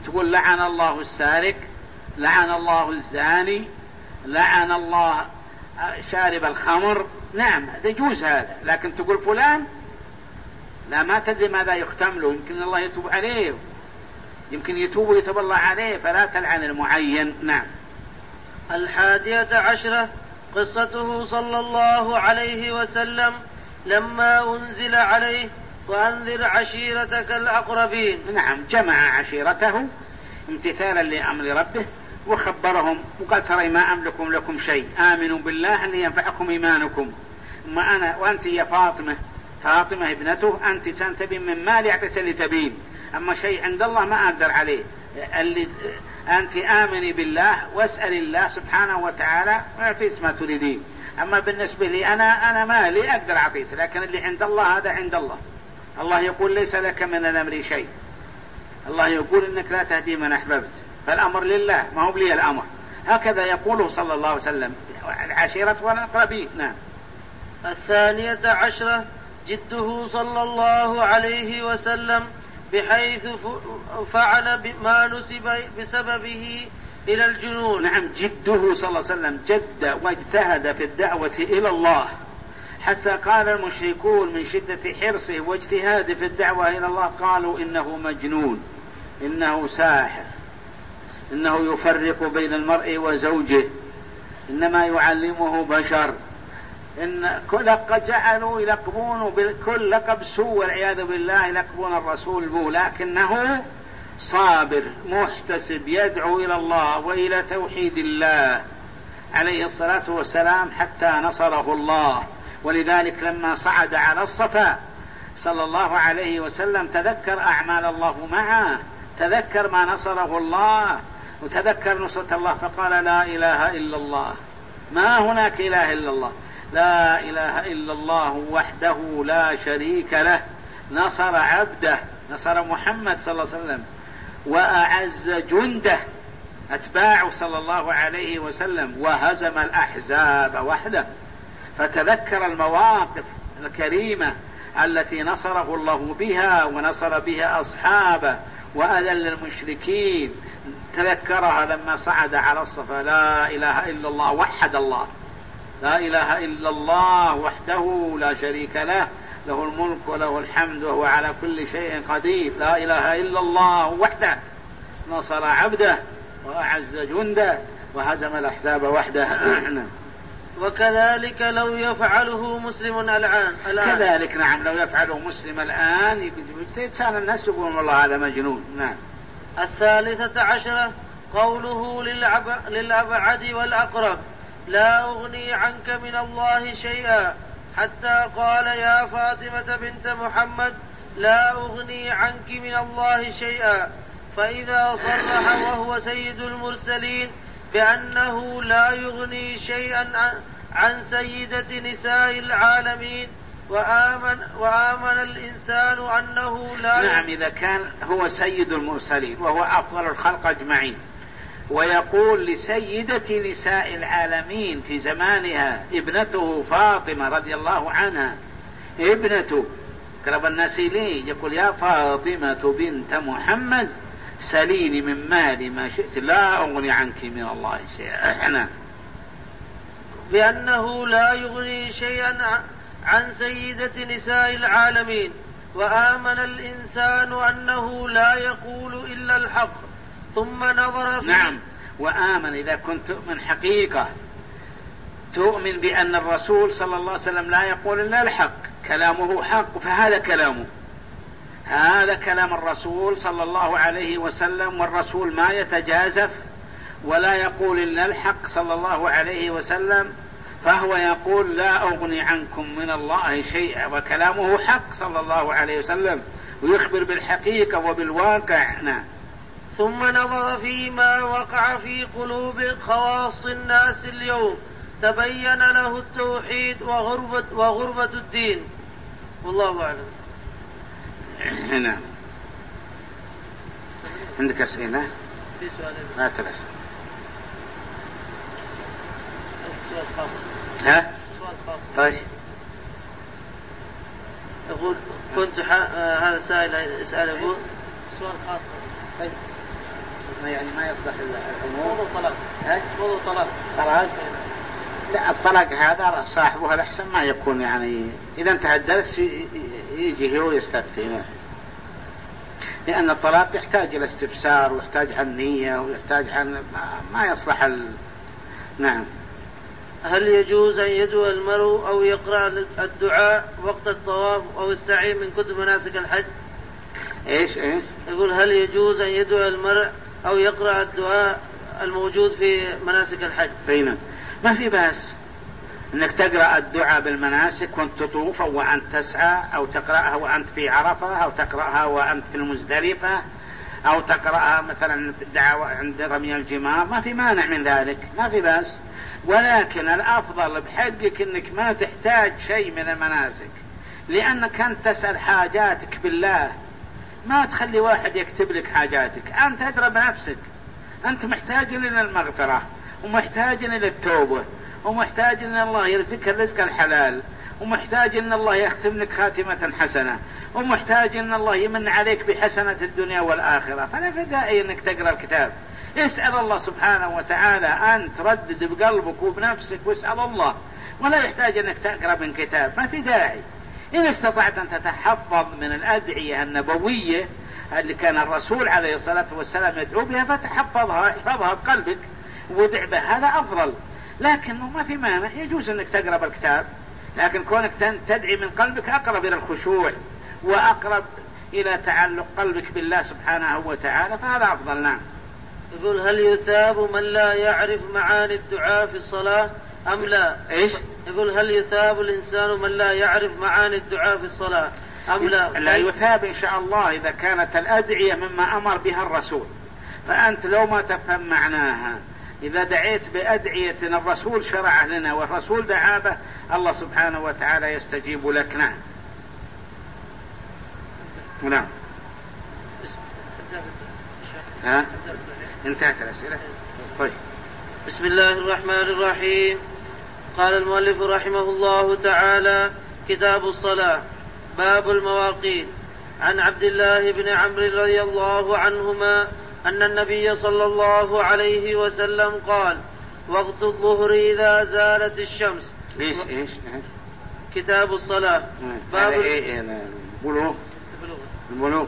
تقول لعن الله السارق، لعن الله الزاني، لعن الله شارب الخمر، نعم يجوز هذا، لكن تقول فلان لا، ما تدري ماذا يختم له، يمكن الله يتوب عليه، يمكن يتوب ويتوب الله عليه، فلا تلعن المعين. نعم. الحادية عشرة قصته صلى الله عليه وسلم لما أنزل عليه وأنذر عشيرتك الأقربين. نعم، جمع عشيرته امتثالا لأمر ربه وخبرهم وقال ترى ما أملكم لكم شيء، آمنوا بالله أن ينفعكم إيمانكم، ما أنا وأنت يا فاطمة، فاطمة ابنته، أنت سنتبين من مالي اعتسل تبين، أما شيء عند الله ما أقدر عليه، اللي أنت آمني بالله واسأل الله سبحانه وتعالى ويعطيك ما تريدين، أما بالنسبة لي أنا أنا مالي أقدر أعطيك، لكن اللي عند الله هذا عند الله. الله يقول ليس لك من الأمر شيء، الله يقول إنك لا تهدي من أحببت، فالأمر لله ما هو لي الأمر، هكذا يقوله صلى الله عليه وسلم، العشيرة والأقربين. نعم. الثانية عشرة جده صلى الله عليه وسلم بحيث فعل ما نسب بسببه إلى الجنون. نعم، جده صلى الله عليه وسلم جد واجتهد في الدعوة إلى الله، حتى قال المشركون من شدة حرصه واجتهاده في الدعوة إلى الله قالوا إنه مجنون، إنه ساحر، إنه يفرق بين المرء وزوجه، إنما يعلمه بشر، إن لقد جعلوا يلقبون بكل لقب سوء والعياذ بالله، يلقبون الرسول به، لكنه صابر محتسب يدعو إلى الله وإلى توحيد الله عليه الصلاة والسلام حتى نصره الله. ولذلك لما صعد على الصفا صلى الله عليه وسلم تذكر أعمال الله معه، تذكر ما نصره الله وتذكر نصرة الله، فقال لا إله إلا الله، ما هناك إله إلا الله، لا إله إلا الله وحده لا شريك له، نصر عبده، نصر محمد صلى الله عليه وسلم، وأعز جنده أتباعه صلى الله عليه وسلم، وهزم الأحزاب وحده. فتذكر المواقف الكريمة التي نصره الله بها ونصر بها أصحابه وأذل المشركين، تذكرها لما صعد على الصفا، لا إله إلا الله، وحد الله، لا إله إلا الله وحده لا شريك له، له الملك وله الحمد وهو على كل شيء قدير، لا إله إلا الله وحده، نصر عبده وأعز جنده وهزم الأحزاب وحده. وكذلك لو يفعله مسلم الآن. كذلك نعم، لو يفعله مسلم الآن كان الناس يقولون والله هذا مجنون. نعم. الثالثة عشرة قوله للأبعد والأقرب لا أغني عنك من الله شيئا، حتى قال يا فاطمة بنت محمد لا أغني عنك من الله شيئا. فإذا صرح وهو سيد المرسلين بأنه لا يغني شيئا عن سيدة نساء العالمين، وآمن, وآمن الإنسان أنه لا يغني. نعم، إذا كان هو سيد المرسلين وهو أفضل الخلق أجمعين، ويقول لسيدة نساء العالمين في زمانها ابنته فاطمة رضي الله عنها، ابنته قرب الناس إليه، يقول يا فاطمة بنت محمد سليني من مالي ما شئت لا أغني عنك من الله شيئا، بأنه لا يغني شيئا عن سيدة نساء العالمين، وآمن الإنسان أنه لا يقول إلا الحق، ثم نظر فيه. نعم، وآمن إذا كنت من حقيقة تؤمن بأن الرسول صلى الله عليه وسلم لا يقول إلا الحق، كلامه حق، فهذا كلامه، هذا كلام الرسول صلى الله عليه وسلم، والرسول ما يتجازف ولا يقول إلا الحق صلى الله عليه وسلم، فهو يقول لا أغني عنكم من الله شيئا، وكلامه حق صلى الله عليه وسلم، ويخبر بالحقيقة وبالواقع. نعم. ثم نظر فيما وقع في قلوب خواص الناس اليوم، تبين له التوحيد وغربة, وغربة الدين، والله أعلم. نعم. عندك أسئلة؟ في سؤال. لا تلس. سؤال خاص. ها؟ سؤال خاص. طيب. يقول كنت ح... آه هذا سائل يسأل يقول سؤال خاص. طيب. يعني ما يصلح الأمور. موضوع طلاق. موضوع طلاق. طلاق. لا الطلاق هذا صاحبه الأحسن ما يكون، يعني إذا انتهى الدرس يجي هو يستفتي، لأن الطلاق يحتاج إلى استفسار ويحتاج عن نية ويحتاج عن ما يصلح ال... نعم. هل يجوز أن يدعو المرء أو يقرأ الدعاء وقت الطواف أو السعي من كتب مناسك الحج؟ إيش إيش؟ يقول هل يجوز أن يدعو المرء أو يقرأ الدعاء الموجود في مناسك الحج؟ فينا ما في بأس أنك تقرأ الدعاء بالمناسك وأنت تطوف أو وأنت تسعى، أو تقرأها وأنت في عرفة، أو تقرأها وأنت في المزدلفة، أو تقرأها مثلا الدعاء عند رمي الجمار، ما في مانع من ذلك، ما في بأس. ولكن الأفضل بحقك أنك ما تحتاج شيء من المناسك، لأنك أنت تسأل حاجاتك بالله، ما تخلي واحد يكتب لك حاجاتك، أنت أدرى بنفسك. أنت محتاج إلى المغفرة، ومحتاج إلى التوبة، ومحتاج أن الله يرزقك الرزق الحلال، ومحتاج أن الله يختم لك خاتمة حسنة، ومحتاج أن الله يمن عليك بحسنة الدنيا والآخرة. فلا في داعي أنك تقرأ الكتاب. اسأل الله سبحانه وتعالى أن تردد بقلبك وبنفسك واسأل الله، ولا يحتاج أنك تقرأ من كتاب، ما في داعي. إن استطعت أن تتحفظ من الأدعية النبوية اللي كان الرسول عليه الصلاة والسلام يدعو بها فتحفظها، احفظها بقلبك وادع بها، هذا أفضل. لكنه ما في مانع، يجوز أنك تقرأ بالكتاب، لكن كونك تدعي من قلبك أقرب إلى الخشوع وأقرب إلى تعلق قلبك بالله سبحانه وتعالى، فهذا أفضل. نعم. يقول هل يثاب من لا يعرف معاني الدعاء في الصلاة أم لا؟ إيش؟ يقول هل يثاب الإنسان من لا يعرف معاني الدعاء في الصلاة أم لا؟ لا يثاب إن شاء الله إذا كانت الأدعية مما أمر بها الرسول. فأنت لو ما تفهم معناها، إذا دعيت بأدعية الرسول شرع لنا والرسول دعا به، الله سبحانه وتعالى يستجيب لك. نعم. نعم. ها؟ انتهت الأسئلة. طيب. بسم الله الرحمن الرحيم. قال المؤلف رحمه الله تعالى: كتاب الصلاة. باب المواقيت. عن عبد الله بن عمرو رضي الله عنهما أن النبي صلى الله عليه وسلم قال: وقت الظهر إذا زالت الشمس. إيش إيش كتاب الصلاة. باب البلوغ. البلوغ.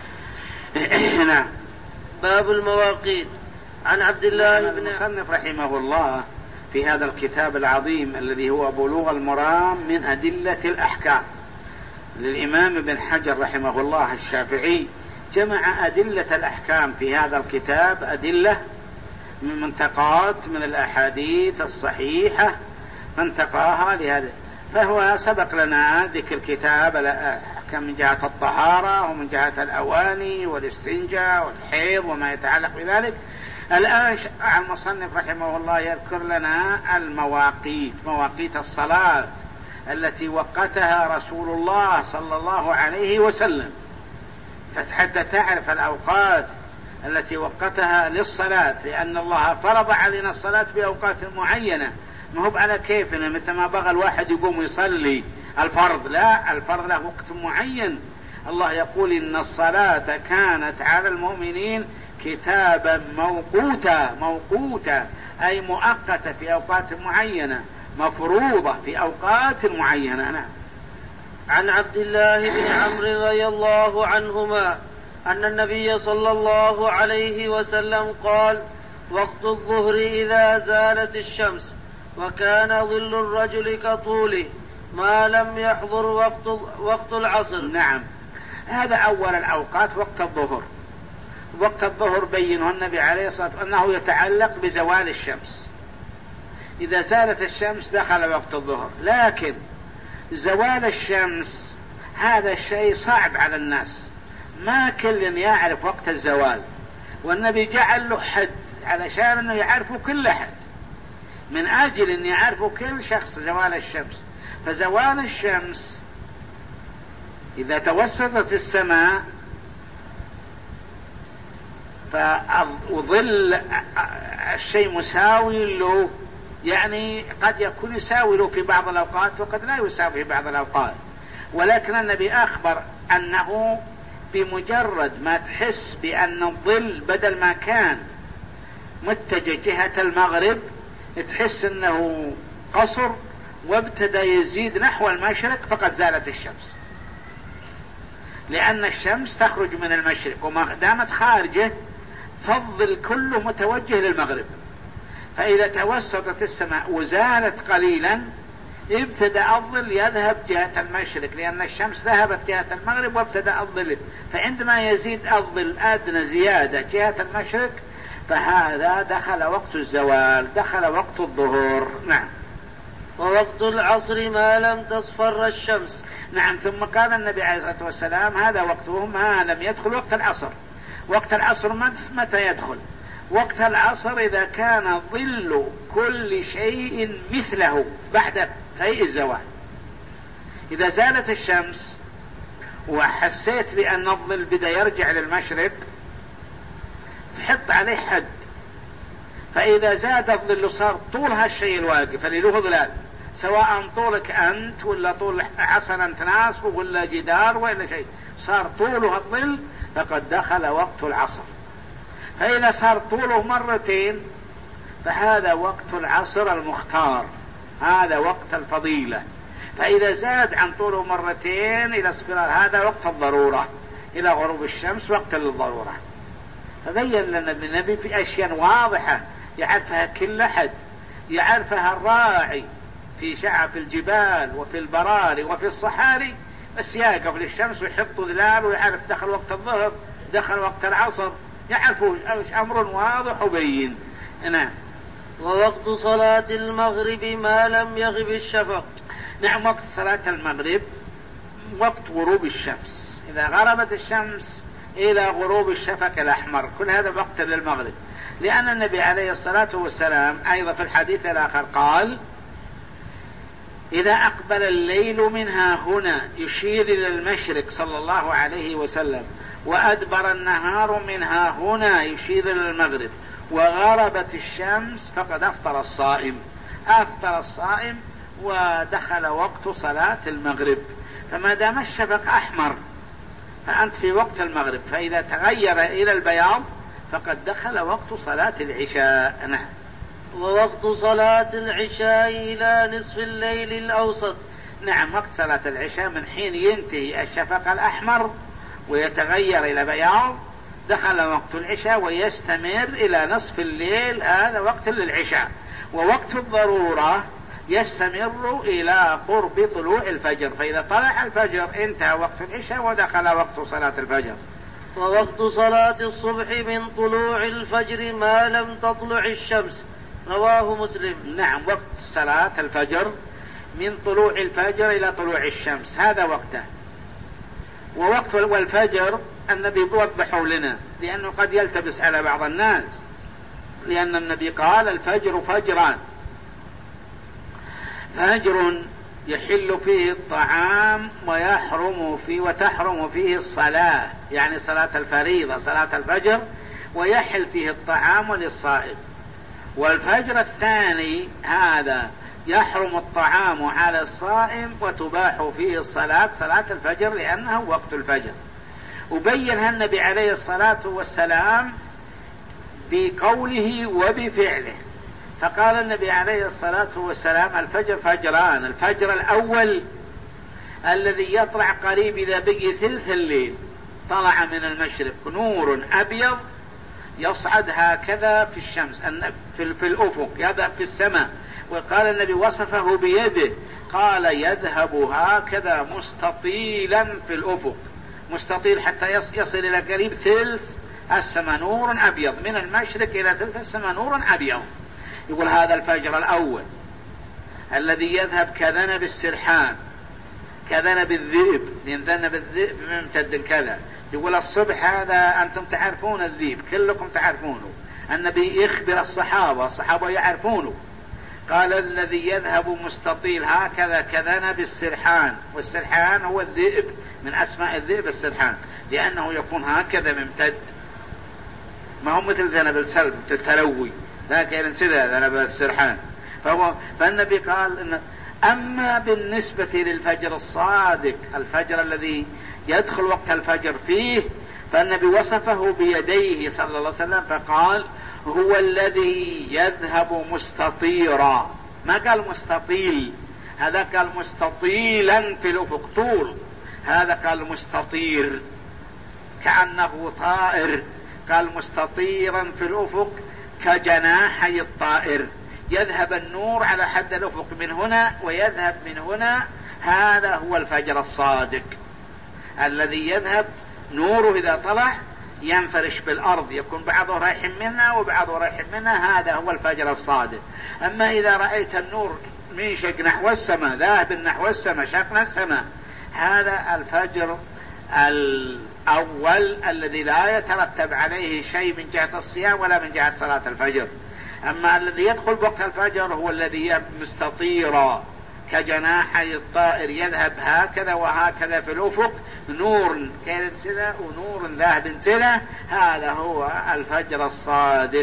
نعم. باب المواقيت. عن عبد الله بن المصنف رحمه الله في هذا الكتاب العظيم الذي هو بلوغ المرام من أدلة الأحكام للإمام ابن حجر رحمه الله الشافعي، جمع أدلة الأحكام في هذا الكتاب، أدلة من منتقات من الأحاديث الصحيحة فانتقاها لهذا. فهو سبق لنا ذكر الكتاب الأحكام من جهة الطهارة ومن جهة الأواني والاستنجاء والحيض وما يتعلق بذلك. الآن المصنف رحمه الله يذكر لنا المواقيت، مواقيت الصلاة التي وقتها رسول الله صلى الله عليه وسلم، حتى تعرف الأوقات التي وقتها للصلاة، لأن الله فرض علينا الصلاة بأوقات معينة، ما هو على كيفنا مثل ما بغى الواحد يقوم يصلي الفرض، لا، الفرض له وقت معين. الله يقول: إن الصلاة كانت على المؤمنين كتابا موقوتا. موقوتا أي مؤقتة في أوقات معينة، مفروضة في أوقات معينة. نعم. عن عبد الله بن عمرو رضي الله عنهما أن النبي صلى الله عليه وسلم قال: وقت الظهر إذا زالت الشمس، وكان ظل الرجل كطوله، ما لم يحضر وقت وقت العصر. نعم. هذا أول الأوقات وقت الظهر. وقت الظهر بينه النبي عليه الصلاة والسلام أنه يتعلق بزوال الشمس. إذا زالت الشمس دخل وقت الظهر، لكن زوال الشمس هذا الشيء صعب على الناس، ما كل يعرف وقت الزوال، والنبي جعل له حد علشان أنه يعرفه كل أحد، من أجل أن يعرفه كل شخص زوال الشمس. فزوال الشمس إذا توسطت السماء فظل الشيء مساوي له، يعني قد يكون يساوي له في بعض الأوقات وقد لا يساوي في بعض الأوقات، ولكن النبي أخبر أنه بمجرد ما تحس بأن الظل بدل ما كان متجه جهة المغرب تحس أنه قصر وابتدى يزيد نحو المشرق فقد زالت الشمس، لأن الشمس تخرج من المشرق وما دامت خارجه فالظل كله متوجه للمغرب، فإذا توسطت السماء وزالت قليلا ابتدأ الظل يذهب جهة المشرق، لأن الشمس ذهبت جهة المغرب وابتدأ الظل، فعندما يزيد الظل أدنى زيادة جهة المشرق فهذا دخل وقت الزوال، دخل وقت الظهور. نعم. ووقت العصر ما لم تصفر الشمس. نعم. ثم قال النبي عليه الصلاة والسلام هذا وقته ما لم يدخل وقت العصر. وقت العصر متى يدخل؟ وقت العصر إذا كان ظل كل شيء مثله بعد فيء الزوال. إذا زالت الشمس وحسيت بأن الظل بدأ يرجع للمشرق فحط عليه حد، فإذا زاد الظل صار طول هالشيء الواقف اللي له ظلال، سواء طولك أنت ولا طول عصا تناسب ولا جدار ولا شيء، صار طوله الظل فقد دخل وقت العصر. فإذا صار طوله مرتين فهذا وقت العصر المختار، هذا وقت الفضيلة. فإذا زاد عن طوله مرتين إلى اصفرار هذا وقت الضرورة، إلى غروب الشمس وقت للضرورة. فبين لنا النبي في أشياء واضحة يعرفها كل أحد، يعرفها الراعي في شعب الجبال وفي البراري وفي الصحاري، بس يقف للشمس ويحط ظلال ويعرف دخل وقت الظهر دخل وقت العصر، يعرفوا أمر واضح وبين. نعم. ووقت صلاة المغرب ما لم يغب الشفق. نعم. وقت صلاة المغرب وقت غروب الشمس، إذا غربت الشمس إلى غروب الشفق الأحمر، كل هذا وقت للمغرب، لأن النبي عليه الصلاة والسلام أيضا في الحديث الآخر قال إذا أقبل الليل منها هنا يشير إلى المشرق صلى الله عليه وسلم، وأدبر النهار منها هنا يشير إلى المغرب، وغربت الشمس فقد أفطر الصائم. أفطر الصائم ودخل وقت صلاة المغرب. فما دام الشفق أحمر فأنت في وقت المغرب، فإذا تغير إلى البياض فقد دخل وقت صلاة العشاء. نعم. ووقت صلاة العشاء إلى نصف الليل الأوسط. نعم. وقت صلاة العشاء من حين ينتهي الشفق الأحمر ويتغير إلى بياض دخل وقت العشاء ويستمر إلى نصف الليل، هذا وقت للعشاء. ووقت الضرورة يستمر إلى قرب طلوع الفجر، فإذا طلع الفجر انتهى وقت العشاء ودخل وقت صلاة الفجر. ووقت صلاة الصبح من طلوع الفجر ما لم تطلع الشمس. رواه مسلم. نعم. وقت صلاة الفجر من طلوع الفجر إلى طلوع الشمس، هذا وقته. ووقت والفجر النبي وضحه لنا لأنه قد يلتبس على بعض الناس، لأن النبي قال الفجر فجران: فجر يحل فيه الطعام ويحرم فيه وتحرم فيه الصلاة، يعني صلاة الفريضة صلاة الفجر، ويحل فيه الطعام للصائم. والفجر الثاني هذا يحرم الطعام على الصائم وتباح فيه الصلاة صلاة الفجر لأنه وقت الفجر. وبينها النبي عليه الصلاة والسلام بقوله وبفعله، فقال النبي عليه الصلاة والسلام الفجر فجران: الفجر الأول الذي يطلع قريب إذا بقي ثلث الليل، طلع من المشرق نور أبيض يصعد هكذا في الشمس في الأفق يذهب في السماء، وقال النبي وصفه بيده قال يذهب هكذا مستطيلا في الأفق، مستطيل حتى يصل إلى قريب ثلث السماء نور أبيض، من المشرق إلى ثلث السماء نور أبيض. يقول هذا الفجر الأول الذي يذهب كذنب السرحان كذنب الذئب، لأن ذنب الذئب ممتد كذا. يقول الصبح هذا أنتم تعرفون الذئب كلكم تعرفونه، النبي يخبر الصحابة الصحابة يعرفونه، قال الذي يذهب مستطيل هكذا كذنب السرحان، والسرحان هو الذئب، من أسماء الذئب السرحان، لأنه يكون هكذا ممتد، ما هو مثل ذنب السلب التلوي، لكن سذا ذنب السرحان. فهو فالنبي قال إن أما بالنسبة للفجر الصادق، الفجر الذي يدخل وقت الفجر فيه، فالنبي وصفه بيديه صلى الله عليه وسلم فقال هو الذي يذهب مستطيرا، ما قال مستطيل، هذا قال مستطيلا في الأفق طول، هذا قال مستطير كأنه طائر، قال مستطيرا في الأفق كجناحي الطائر، يذهب النور على حد الأفق من هنا ويذهب من هنا، هذا هو الفجر الصادق الذي يذهب نوره إذا طلع ينفرش بالأرض، يكون بعضه رايح منا وبعضه رايح منا، هذا هو الفجر الصادق. أما إذا رأيت النور منشق نحو السماء ذاهب نحو السماء شقنا السماء، هذا الفجر الأول الذي لا يترتب عليه شيء من جهة الصيام ولا من جهة صلاة الفجر. أما الذي يدخل وقت الفجر هو الذي مستطيرا كجناحي الطائر، يذهب هكذا وهكذا في الأفق، نور كان سنة ونور ذاهب سنة، هذا هو الفجر الصادق.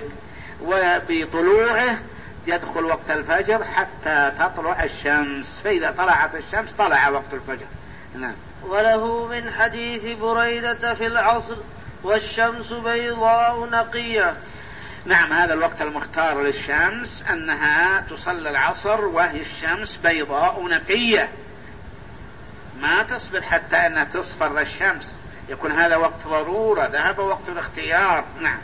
وبطلوعه يدخل وقت الفجر حتى تطلع الشمس، فإذا طلعت الشمس طلع وقت الفجر. نعم. وله من حديث بريدة في العصر والشمس بيضاء نقية. نعم، هذا الوقت المختار للشمس أنها تصلى العصر وهي الشمس بيضاء نقية، ما تصبر حتى أنها تصفر الشمس، يكون هذا وقت ضرورة، ذهب وقت الاختيار. نعم.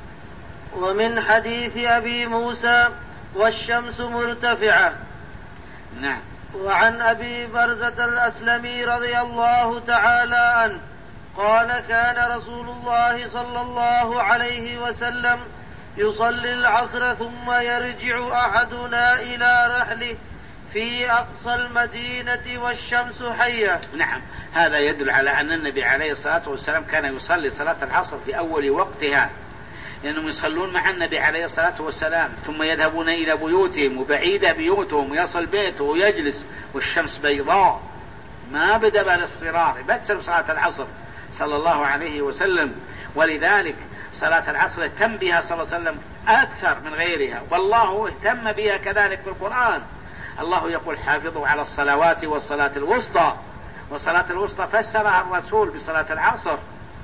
ومن حديث أبي موسى والشمس مرتفعة. نعم. وعن أبي برزة الأسلمي رضي الله تعالى عنه قال كان رسول الله صلى الله عليه وسلم يصلي العصر ثم يرجع أحدنا إلى رحله في أقصى المدينة والشمس حية. نعم، هذا يدل على أن النبي عليه الصلاة والسلام كان يصلي صلاة العصر في أول وقتها، لأنهم يصلون مع النبي عليه الصلاة والسلام ثم يذهبون إلى بيوتهم، وبعيدة بيوتهم ويصل بيته ويجلس والشمس بيضاء ما بدأ بالاصفرار، يبتسم صلاة العصر صلى الله عليه وسلم. ولذلك صلاة العصر اهتم بها صلى الله عليه وسلم أكثر من غيرها، والله اهتم بها كذلك في القرآن. الله يقول حافظوا على الصلوات والصلاة الوسطى، والصلاة الوسطى فسرها الرسول بصلاة العصر،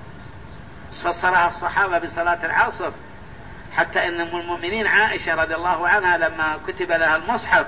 فسرها الصحابة بصلاة العصر، حتى ان ام المؤمنين عائشة رضي الله عنها لما كتب لها المصحف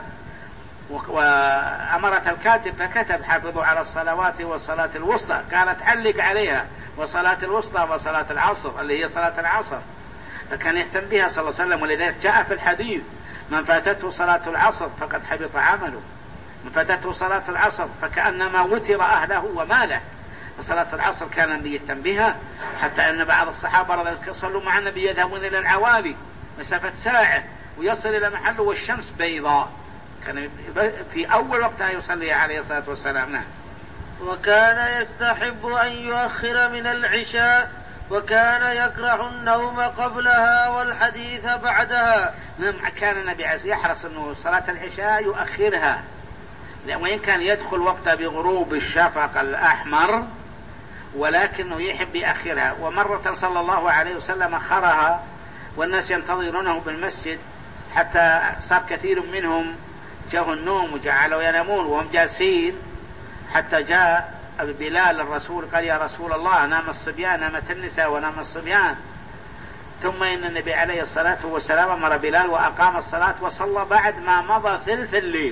وأمرت الكاتب فكتب حافظوا على الصلوات والصلاة الوسطى، قالت علق عليها وصلاة الوسطى وصلاة العصر اللي هي صلاة العصر، فكان يهتم بها صلى الله عليه وسلم. ولذلك جاء في الحديث من فاتته صلاة العصر فقد حبط عمله، من فاتته صلاة العصر فكأنما وتر أهله وماله. فصلاة العصر كان النبي يهتم بها، حتى أن بعض الصحابة رضي الله عنهم يصلوا مع النبي يذهبون إلى العوالي مسافة ساعة ويصل إلى محله والشمس بيضاء، كان في أول وقتها يصلي عليه الصلاة والسلام. نعم. وكان يستحب أن يؤخر من العشاء، وكان يكره النوم قبلها والحديث بعدها. نعم، كان النبي يحرص أنه صلاة العشاء يؤخرها، وإن كان يدخل وقتها بغروب الشفق الأحمر ولكنه يحب يأخرها. ومرة صلى الله عليه وسلم أخرها والناس ينتظرونه بالمسجد حتى صار كثير منهم جاءوا النوم وجعلوا ينامون وهم جالسين، حتى جاء بلال الرسول قال يا رسول الله نام الصبيان، نامت النساء ونام الصبيان. ثم إن النبي عليه الصلاة والسلام أمر بلال وأقام الصلاة وصلى بعد ما مضى ثلث الليل،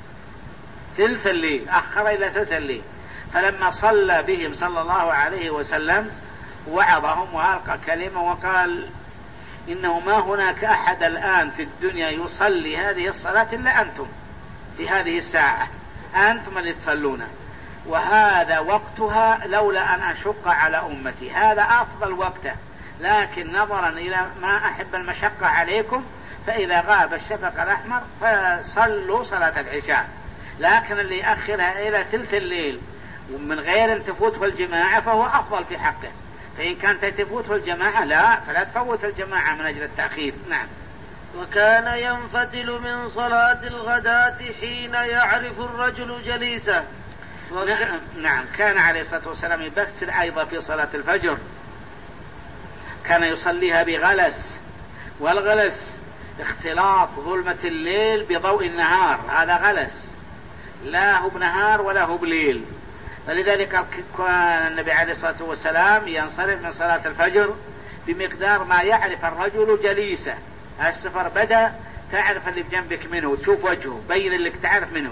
ثلث الليل أخر إلى ثلث الليل. فلما صلى بهم صلى الله عليه وسلم وعظهم وألقى كلمة وقال إنه ما هناك أحد الآن في الدنيا يصلي هذه الصلاة إلا أنتم، في هذه الساعة أنتم اللي تصلون، وهذا وقتها لولا أن أشق على أمتي، هذا أفضل وقته، لكن نظرا إلى ما أحب المشقة عليكم فإذا غاب الشفق الأحمر فصلوا صلاة العشاء. لكن اللي يأخرها إلى ثلث الليل ومن غير أن تفوته الجماعة فهو أفضل في حقه، فإن كانت تفوته الجماعة لا فلا تفوت الجماعة من أجل التأخير. نعم. وكان ينفتل من صلاة الغداة حين يعرف الرجل جليسه. وك... نعم. نعم، كان عليه الصلاة والسلام يبكتر أيضا في صلاة الفجر، كان يصليها بغلس، والغلس اختلاط ظلمة الليل بضوء النهار، هذا غلس، لا هو بنهار ولا هو بليل، فلذلك كان النبي عليه الصلاة والسلام ينصرف من صلاة الفجر بمقدار ما يعرف الرجل جليسه. السفر بدأ تعرف اللي بجنبك منه وتشوف وجهه بين اللي تعرف منه،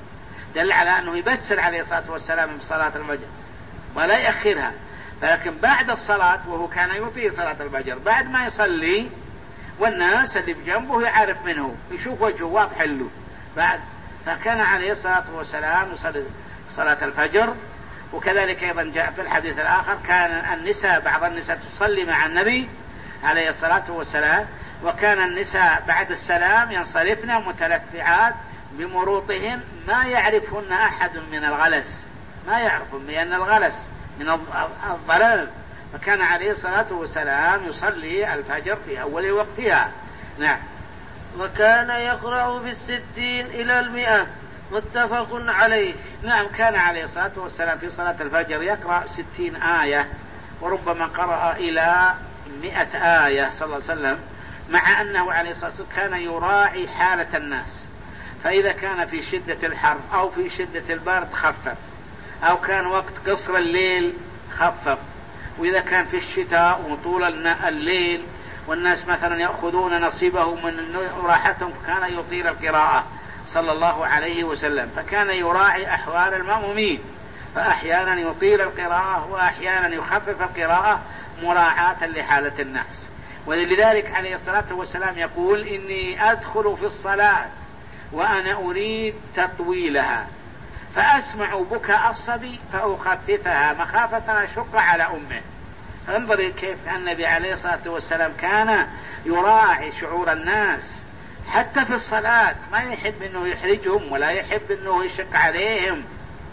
دل على أنه يبسر عليه الصلاة والسلام بصلاة الفجر ولا يأخرها. لكن بعد الصلاة وهو كان يطيل صلاة الفجر بعد ما يصلي والناس اللي بجنبه يعرف منه يشوف وجهه واضح له بعد، فكان عليه الصلاة والسلام يصلي صلاة الفجر. وكذلك أيضا جاء في الحديث الآخر كان النساء بعض النساء تصلي مع النبي عليه الصلاة والسلام، وكان النساء بعد السلام ينصرفن متلفعات بمروطهن ما يعرفهن أحد من الغلس، ما يعرفون لأن الغلس من الضلال. فكان عليه الصلاة والسلام يصلي الفجر في أول وقتها. نعم. وكان يقرأ بالستين إلى المئة، متفق عليه. نعم، كان عليه الصلاة والسلام في صلاة الفجر يقرأ ستين آية، وربما قرأ إلى مئة آية صلى الله عليه وسلم، مع أنه عليه الصلاة والسلام كان يراعي حالة الناس، فإذا كان في شدة الحر أو في شدة البرد خفف، أو كان وقت قصر الليل خفف، وإذا كان في الشتاء وطول الليل والناس مثلا يأخذون نصيبهم من راحتهم كان يطيل القراءة صلى الله عليه وسلم. فكان يراعي أحوال المأمومين، فأحيانا يطيل القراءة وأحيانا يخفف القراءة مراعاة لحالة الناس. ولذلك عليه الصلاة والسلام يقول إني أدخل في الصلاة وأنا أريد تطويلها فأسمع بكاء الصبي فأخففها مخافة أن أشق على أمه. فانظر كيف النبي عليه الصلاة والسلام كان يراعي شعور الناس حتى في الصلاة، ما يحب أنه يحرجهم ولا يحب أنه يشق عليهم،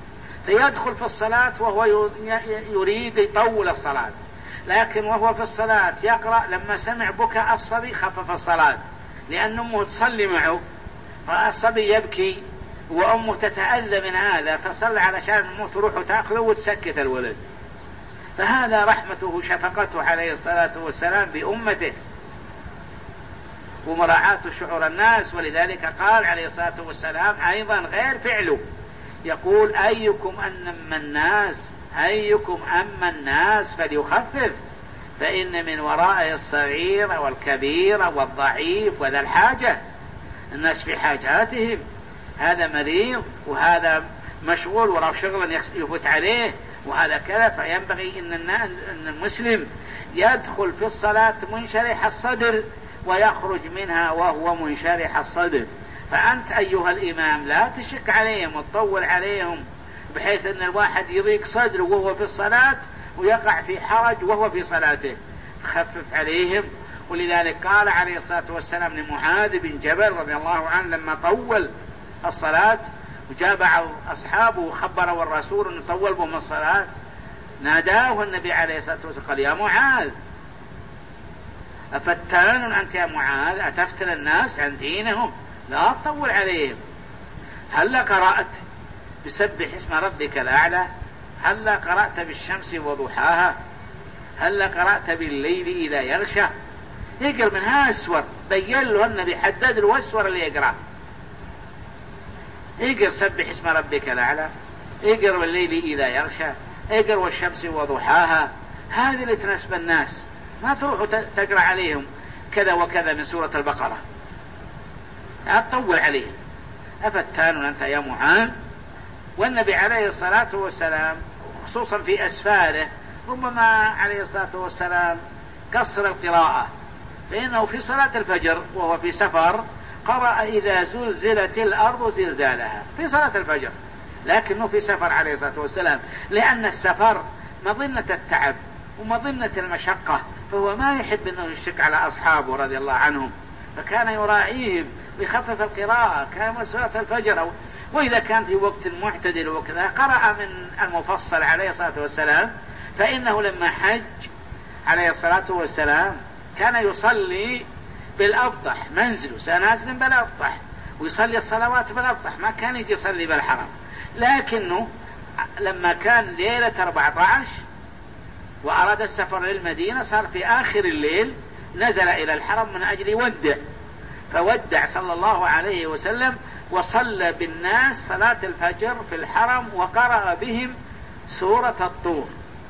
فيدخل في الصلاة وهو يريد يطول الصلاة، لكن وهو في الصلاة يقرأ لما سمع بكاء الصبي خفف الصلاة لأن أمه تصلي معه، فالصبي يبكي وأمه تتأذى من هذا، فصلى علشان أمه تروح وتأخذه وتسكت الولد. فهذا رحمته وشفقته عليه الصلاة والسلام بأمته ومراعاة شعور الناس. ولذلك قال عليه الصلاة والسلام أيضا غير فعله، يقول أيكم أما الناس أيكم أما الناس فليخفف فإن من ورائه الصغير والكبير والضعيف وذا الحاجة. الناس في حاجاتهم، هذا مريض وهذا مشغول وراء شغلا يفوت عليه وهذا كذا، فينبغي أن المسلم يدخل في الصلاة منشرح الصدر ويخرج منها وهو منشرح الصدر. فأنت أيها الإمام لا تشك عليهم وتطول عليهم بحيث أن الواحد يضيق صدره وهو في الصلاة ويقع في حرج وهو في صلاته، خفف عليهم. ولذلك قال عليه الصلاة والسلام لمعاذ بن جبل رضي الله عنه لما طول الصلاة وجاء بعض أصحابه وخبروا الرسول أنه طول بهم الصلاة، ناداه النبي عليه الصلاة والسلام قال يا معاذ أفتان أنت يا معاذ، أتفتن الناس عن دينهم؟ لا تطول عليهم. هل قرأت بسبح اسم ربك الأعلى؟ هل قرأت بالشمس وضحاها؟ هل قرأت بالليل إذا يغشى؟ يقرأ منها أسور، بين له النبي حدد له أسور اللي يقرأ. يقرأ سبح اسم ربك الأعلى، يقرأ بالليل إذا يغشى، يقرأ والشمس وضحاها. هذه اللي تناسب الناس، ما تروحوا تقرأ عليهم كذا وكذا من سورة البقرة، لا تطول عليهم. أفتان أنت يا معاذ. والنبي عليه الصلاة والسلام خصوصا في أسفاره ربما عليه الصلاة والسلام قصر القراءة، فإنه في صلاة الفجر وهو في سفر قرأ إذا زلزلت الأرض زلزالها في صلاة الفجر، لكنه في سفر عليه الصلاة والسلام، لأن السفر مظنة التعب ومظنة المشقة، فهو ما يحب أنه يشك على أصحابه رضي الله عنهم، فكان يراعيهم ويخفف القراءة كما صلاة الفجر. أو وإذا كان في وقت معتدل وكذا قرأ من المفصل عليه الصلاة والسلام، فإنه لما حج عليه الصلاة والسلام كان يصلي بالأبطح، منزله سنازل بالأبطح ويصلي الصلوات بالأبطح، ما كان يجي يصلي بالحرم. لكنه لما كان ليلة أربعة عشر وأراد السفر للمدينة صار في آخر الليل نزل إلى الحرم من أجل يودع، فودع صلى الله عليه وسلم وصلى بالناس صلاة الفجر في الحرم وقرأ بهم سورة الطور،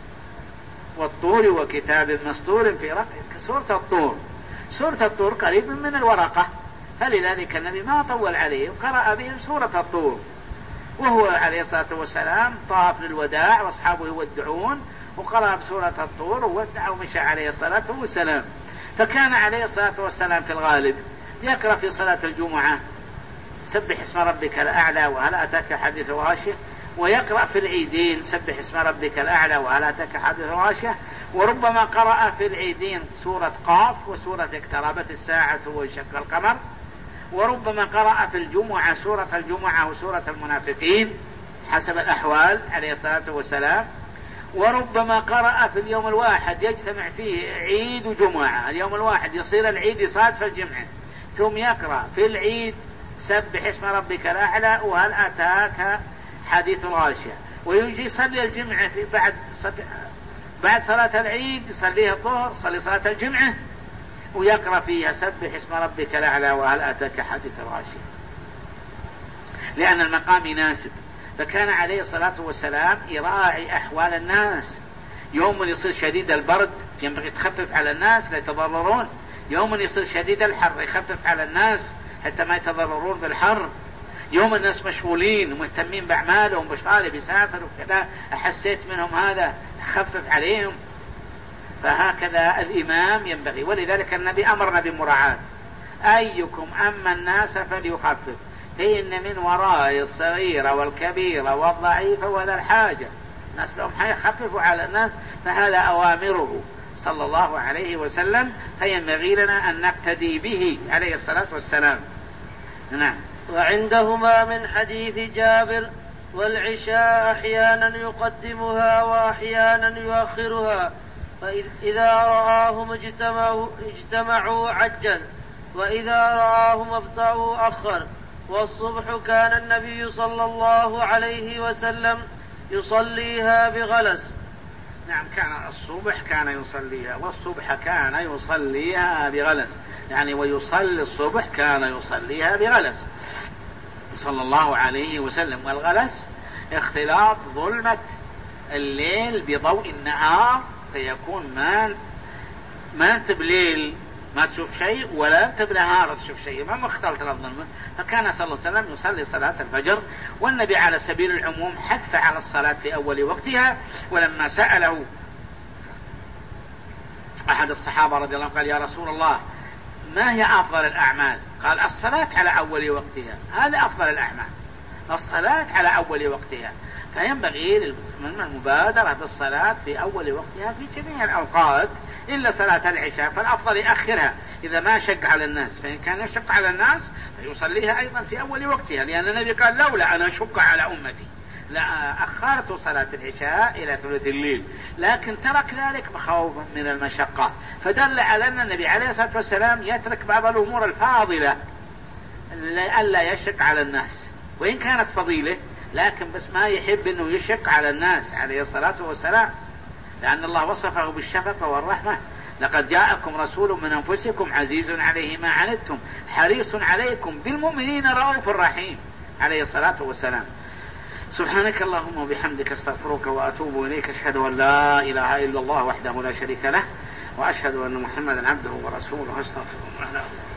والطور وكتاب مسطور في رق سورة الطور. سورة الطور قريب من الورقة، فلذلك النبي ما طول عليه وقرأ بهم سورة الطور، وهو عليه الصلاة والسلام طاف للوداع واصحابه يودعون، وقرأ بسورة الطور وودع ومشى عليه الصلاة والسلام. فكان عليه الصلاة والسلام في الغالب يقرأ في صلاة الجمعة سبح اسم ربك الأعلى وهل أتاك حديث غاشية، ويقرأ في العيدين سبح اسم ربك الأعلى وهل أتاك حديث غاشية، وربما قرأ في العيدين سورة قاف وسورة اقتربت الساعة وانشق القمر، وربما قرأ في الجمعة سورة الجمعة وسورة المنافقين حسب الأحوال عليه الصلاة والسلام، وربما قرأ في اليوم الواحد يجتمع فيه عيد وجمعة، اليوم الواحد يصير العيد يصادف الجمعة، ثم يقرأ في العيد سبح اسم ربك الأعلى وهل أتاك حديث غاشية، ويجي يصلي الجمعة في بعد بعد صلاة العيد يصليها الظهر، صلي صلاة الجمعة ويقرأ فيها سبح اسم ربك الأعلى وهل أتاك حديث غاشية، لأن المقام يناسب. فكان عليه الصلاة والسلام يراعي أحوال الناس، يوم يصير شديد البرد ينبغي تخفف على الناس لا يتضررون، يوم يصير شديد الحر يخفف على الناس حتى ما يتضررون بالحر، يوم الناس مشغولين ومهتمين بأعمالهم بشغالة بيسافر وكذا أحسيت منهم هذا تخفف عليهم. فهكذا الإمام ينبغي، ولذلك النبي أمرنا بمراعاة أيكم أما الناس فليخفف، فإن من وراء الصغير والكبير والضعيف وذا الحاجة، الناس لهم حيخففوا على الناس، فهذا أوامره صلى الله عليه وسلم، فينبغي لنا أن نقتدي به عليه الصلاة والسلام. نعم. وعندهما من حديث جابر والعشاء أحيانا يقدمها وأحيانا يؤخرها، فإذا رآهم اجتمعوا, اجتمعوا عجل، وإذا رآهم ابطأوا أخر. والصبح كان النبي صلى الله عليه وسلم يصليها بغلس. نعم، كان الصبح كان يصليها، والصبح كان يصليها بغلس، يعني ويصلي الصبح كان يصليها بغلس صلى الله عليه وسلم. والغلس اختلاط ظلمة الليل بضوء النهار، فيكون ما ما انت بليل ما تشوف شيء ولا انت بنهار تشوف شيء، ما مختلط الظلمة. فكان صلى الله عليه وسلم يصلي صلاة الفجر، والنبي على سبيل العموم حث على الصلاة في أول وقتها. ولما سأله أحد الصحابة رضي الله عنه قال يا رسول الله ما هي أفضل الأعمال؟ قال الصلاة على أول وقتها، هذا أفضل الأعمال، الصلاة على أول وقتها. فينبغي للمسلمين المبادرة بالصلاة في أول وقتها في جميع الأوقات إلا صلاة العشاء، فالأفضل يأخرها إذا ما شق على الناس، فإن كان يشق على الناس فيصليها أيضا في أول وقتها، لأن النبي قال لولا أنا أشق على أمتي لأخرت صلاة العشاء إلى ثلث الليل، لكن ترك ذلك بخوف من المشقة. فدل على أن النبي عليه الصلاة والسلام يترك بعض الأمور الفاضلة لئلا يشق على الناس، وإن كانت فضيلة لكن بس ما يحب أنه يشق على الناس عليه الصلاة والسلام، لأن الله وصفه بالشفقة والرحمة. لقد جاءكم رسول من أنفسكم عزيز عليه ما عنتم حريص عليكم بالمؤمنين رؤوف رحيم عليه الصلاة والسلام. سبحانك اللهم وبحمدك استغفرك وأتوب إليك، أشهد أن لا إله إلا الله وحده لا شريك له، وأشهد أن محمدا عبده ورسوله، استغفر الله.